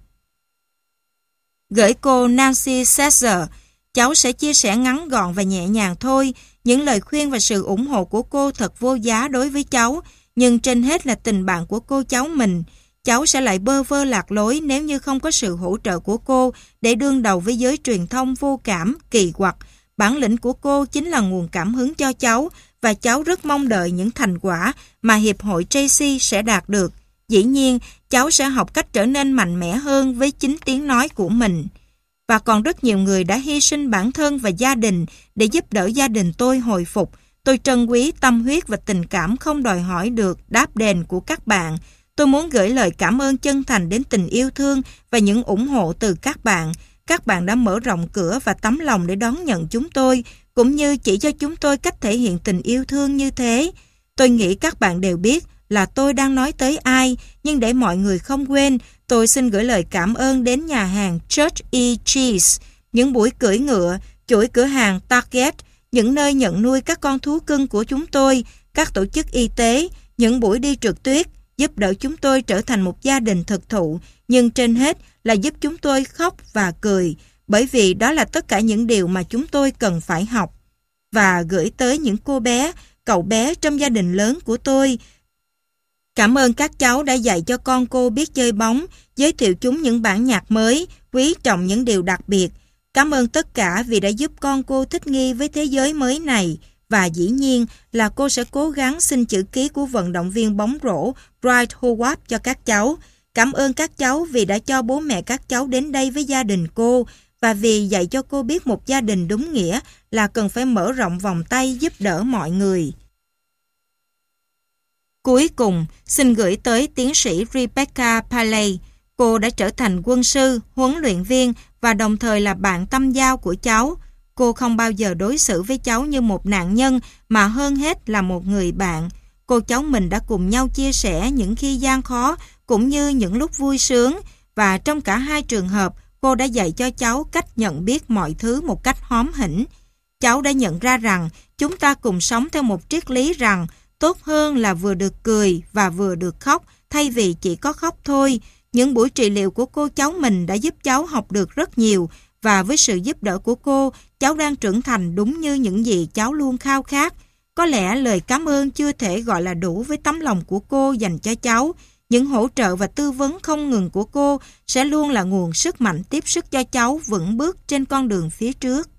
Gửi cô Nancy Caesar, cháu sẽ chia sẻ ngắn gọn và nhẹ nhàng thôi. Những lời khuyên và sự ủng hộ của cô thật vô giá đối với cháu, nhưng trên hết là tình bạn của cô cháu mình. Cháu sẽ lại bơ vơ lạc lối nếu như không có sự hỗ trợ của cô để đương đầu với giới truyền thông vô cảm, kỳ quặc. Bản lĩnh của cô chính là nguồn cảm hứng cho cháu, và cháu rất mong đợi những thành quả mà Hiệp hội Tracy sẽ đạt được. Dĩ nhiên, cháu sẽ học cách trở nên mạnh mẽ hơn với chính tiếng nói của mình. Và còn rất nhiều người đã hy sinh bản thân và gia đình để giúp đỡ gia đình tôi hồi phục. Tôi trân quý tâm huyết và tình cảm không đòi hỏi được đáp đền của các bạn. Tôi muốn gửi lời cảm ơn chân thành đến tình yêu thương và những ủng hộ từ các bạn. Các bạn đã mở rộng cửa và tấm lòng để đón nhận chúng tôi, cũng như chỉ cho chúng tôi cách thể hiện tình yêu thương như thế. Tôi nghĩ các bạn đều biết là tôi đang nói tới ai, nhưng để mọi người không quên, tôi xin gửi lời cảm ơn đến nhà hàng Church E. Cheese, những buổi cưỡi ngựa, chuỗi cửa hàng Target, những nơi nhận nuôi các con thú cưng của chúng tôi, các tổ chức y tế, những buổi đi trượt tuyết, giúp đỡ chúng tôi trở thành một gia đình thực thụ, nhưng trên hết là giúp chúng tôi khóc và cười, bởi vì đó là tất cả những điều mà chúng tôi cần phải học. Và gửi tới những cô bé, cậu bé trong gia đình lớn của tôi. Cảm ơn các cháu đã dạy cho con cô biết chơi bóng, giới thiệu chúng những bản nhạc mới, quý trọng những điều đặc biệt. Cảm ơn tất cả vì đã giúp con cô thích nghi với thế giới mới này. Và dĩ nhiên là cô sẽ cố gắng xin chữ ký của vận động viên bóng rổ Bryce Howard cho các cháu. Cảm ơn các cháu vì đã cho bố mẹ các cháu đến đây với gia đình cô, và vì dạy cho cô biết một gia đình đúng nghĩa là cần phải mở rộng vòng tay giúp đỡ mọi người. Cuối cùng, xin gửi tới tiến sĩ Rebecca Paley. Cô đã trở thành quân sư, huấn luyện viên và đồng thời là bạn tâm giao của cháu. Cô không bao giờ đối xử với cháu như một nạn nhân mà hơn hết là một người bạn. Cô cháu mình đã cùng nhau chia sẻ những khi gian khó cũng như những lúc vui sướng, và trong cả hai trường hợp, cô đã dạy cho cháu cách nhận biết mọi thứ một cách hóm hỉnh. Cháu đã nhận ra rằng chúng ta cùng sống theo một triết lý rằng tốt hơn là vừa được cười và vừa được khóc thay vì chỉ có khóc thôi. Những buổi trị liệu của cô cháu mình đã giúp cháu học được rất nhiều, và với sự giúp đỡ của cô, cháu đang trưởng thành đúng như những gì cháu luôn khao khát. Có lẽ lời cảm ơn chưa thể gọi là đủ với tấm lòng của cô dành cho cháu. Những hỗ trợ và tư vấn không ngừng của cô sẽ luôn là nguồn sức mạnh tiếp sức cho cháu vững bước trên con đường phía trước.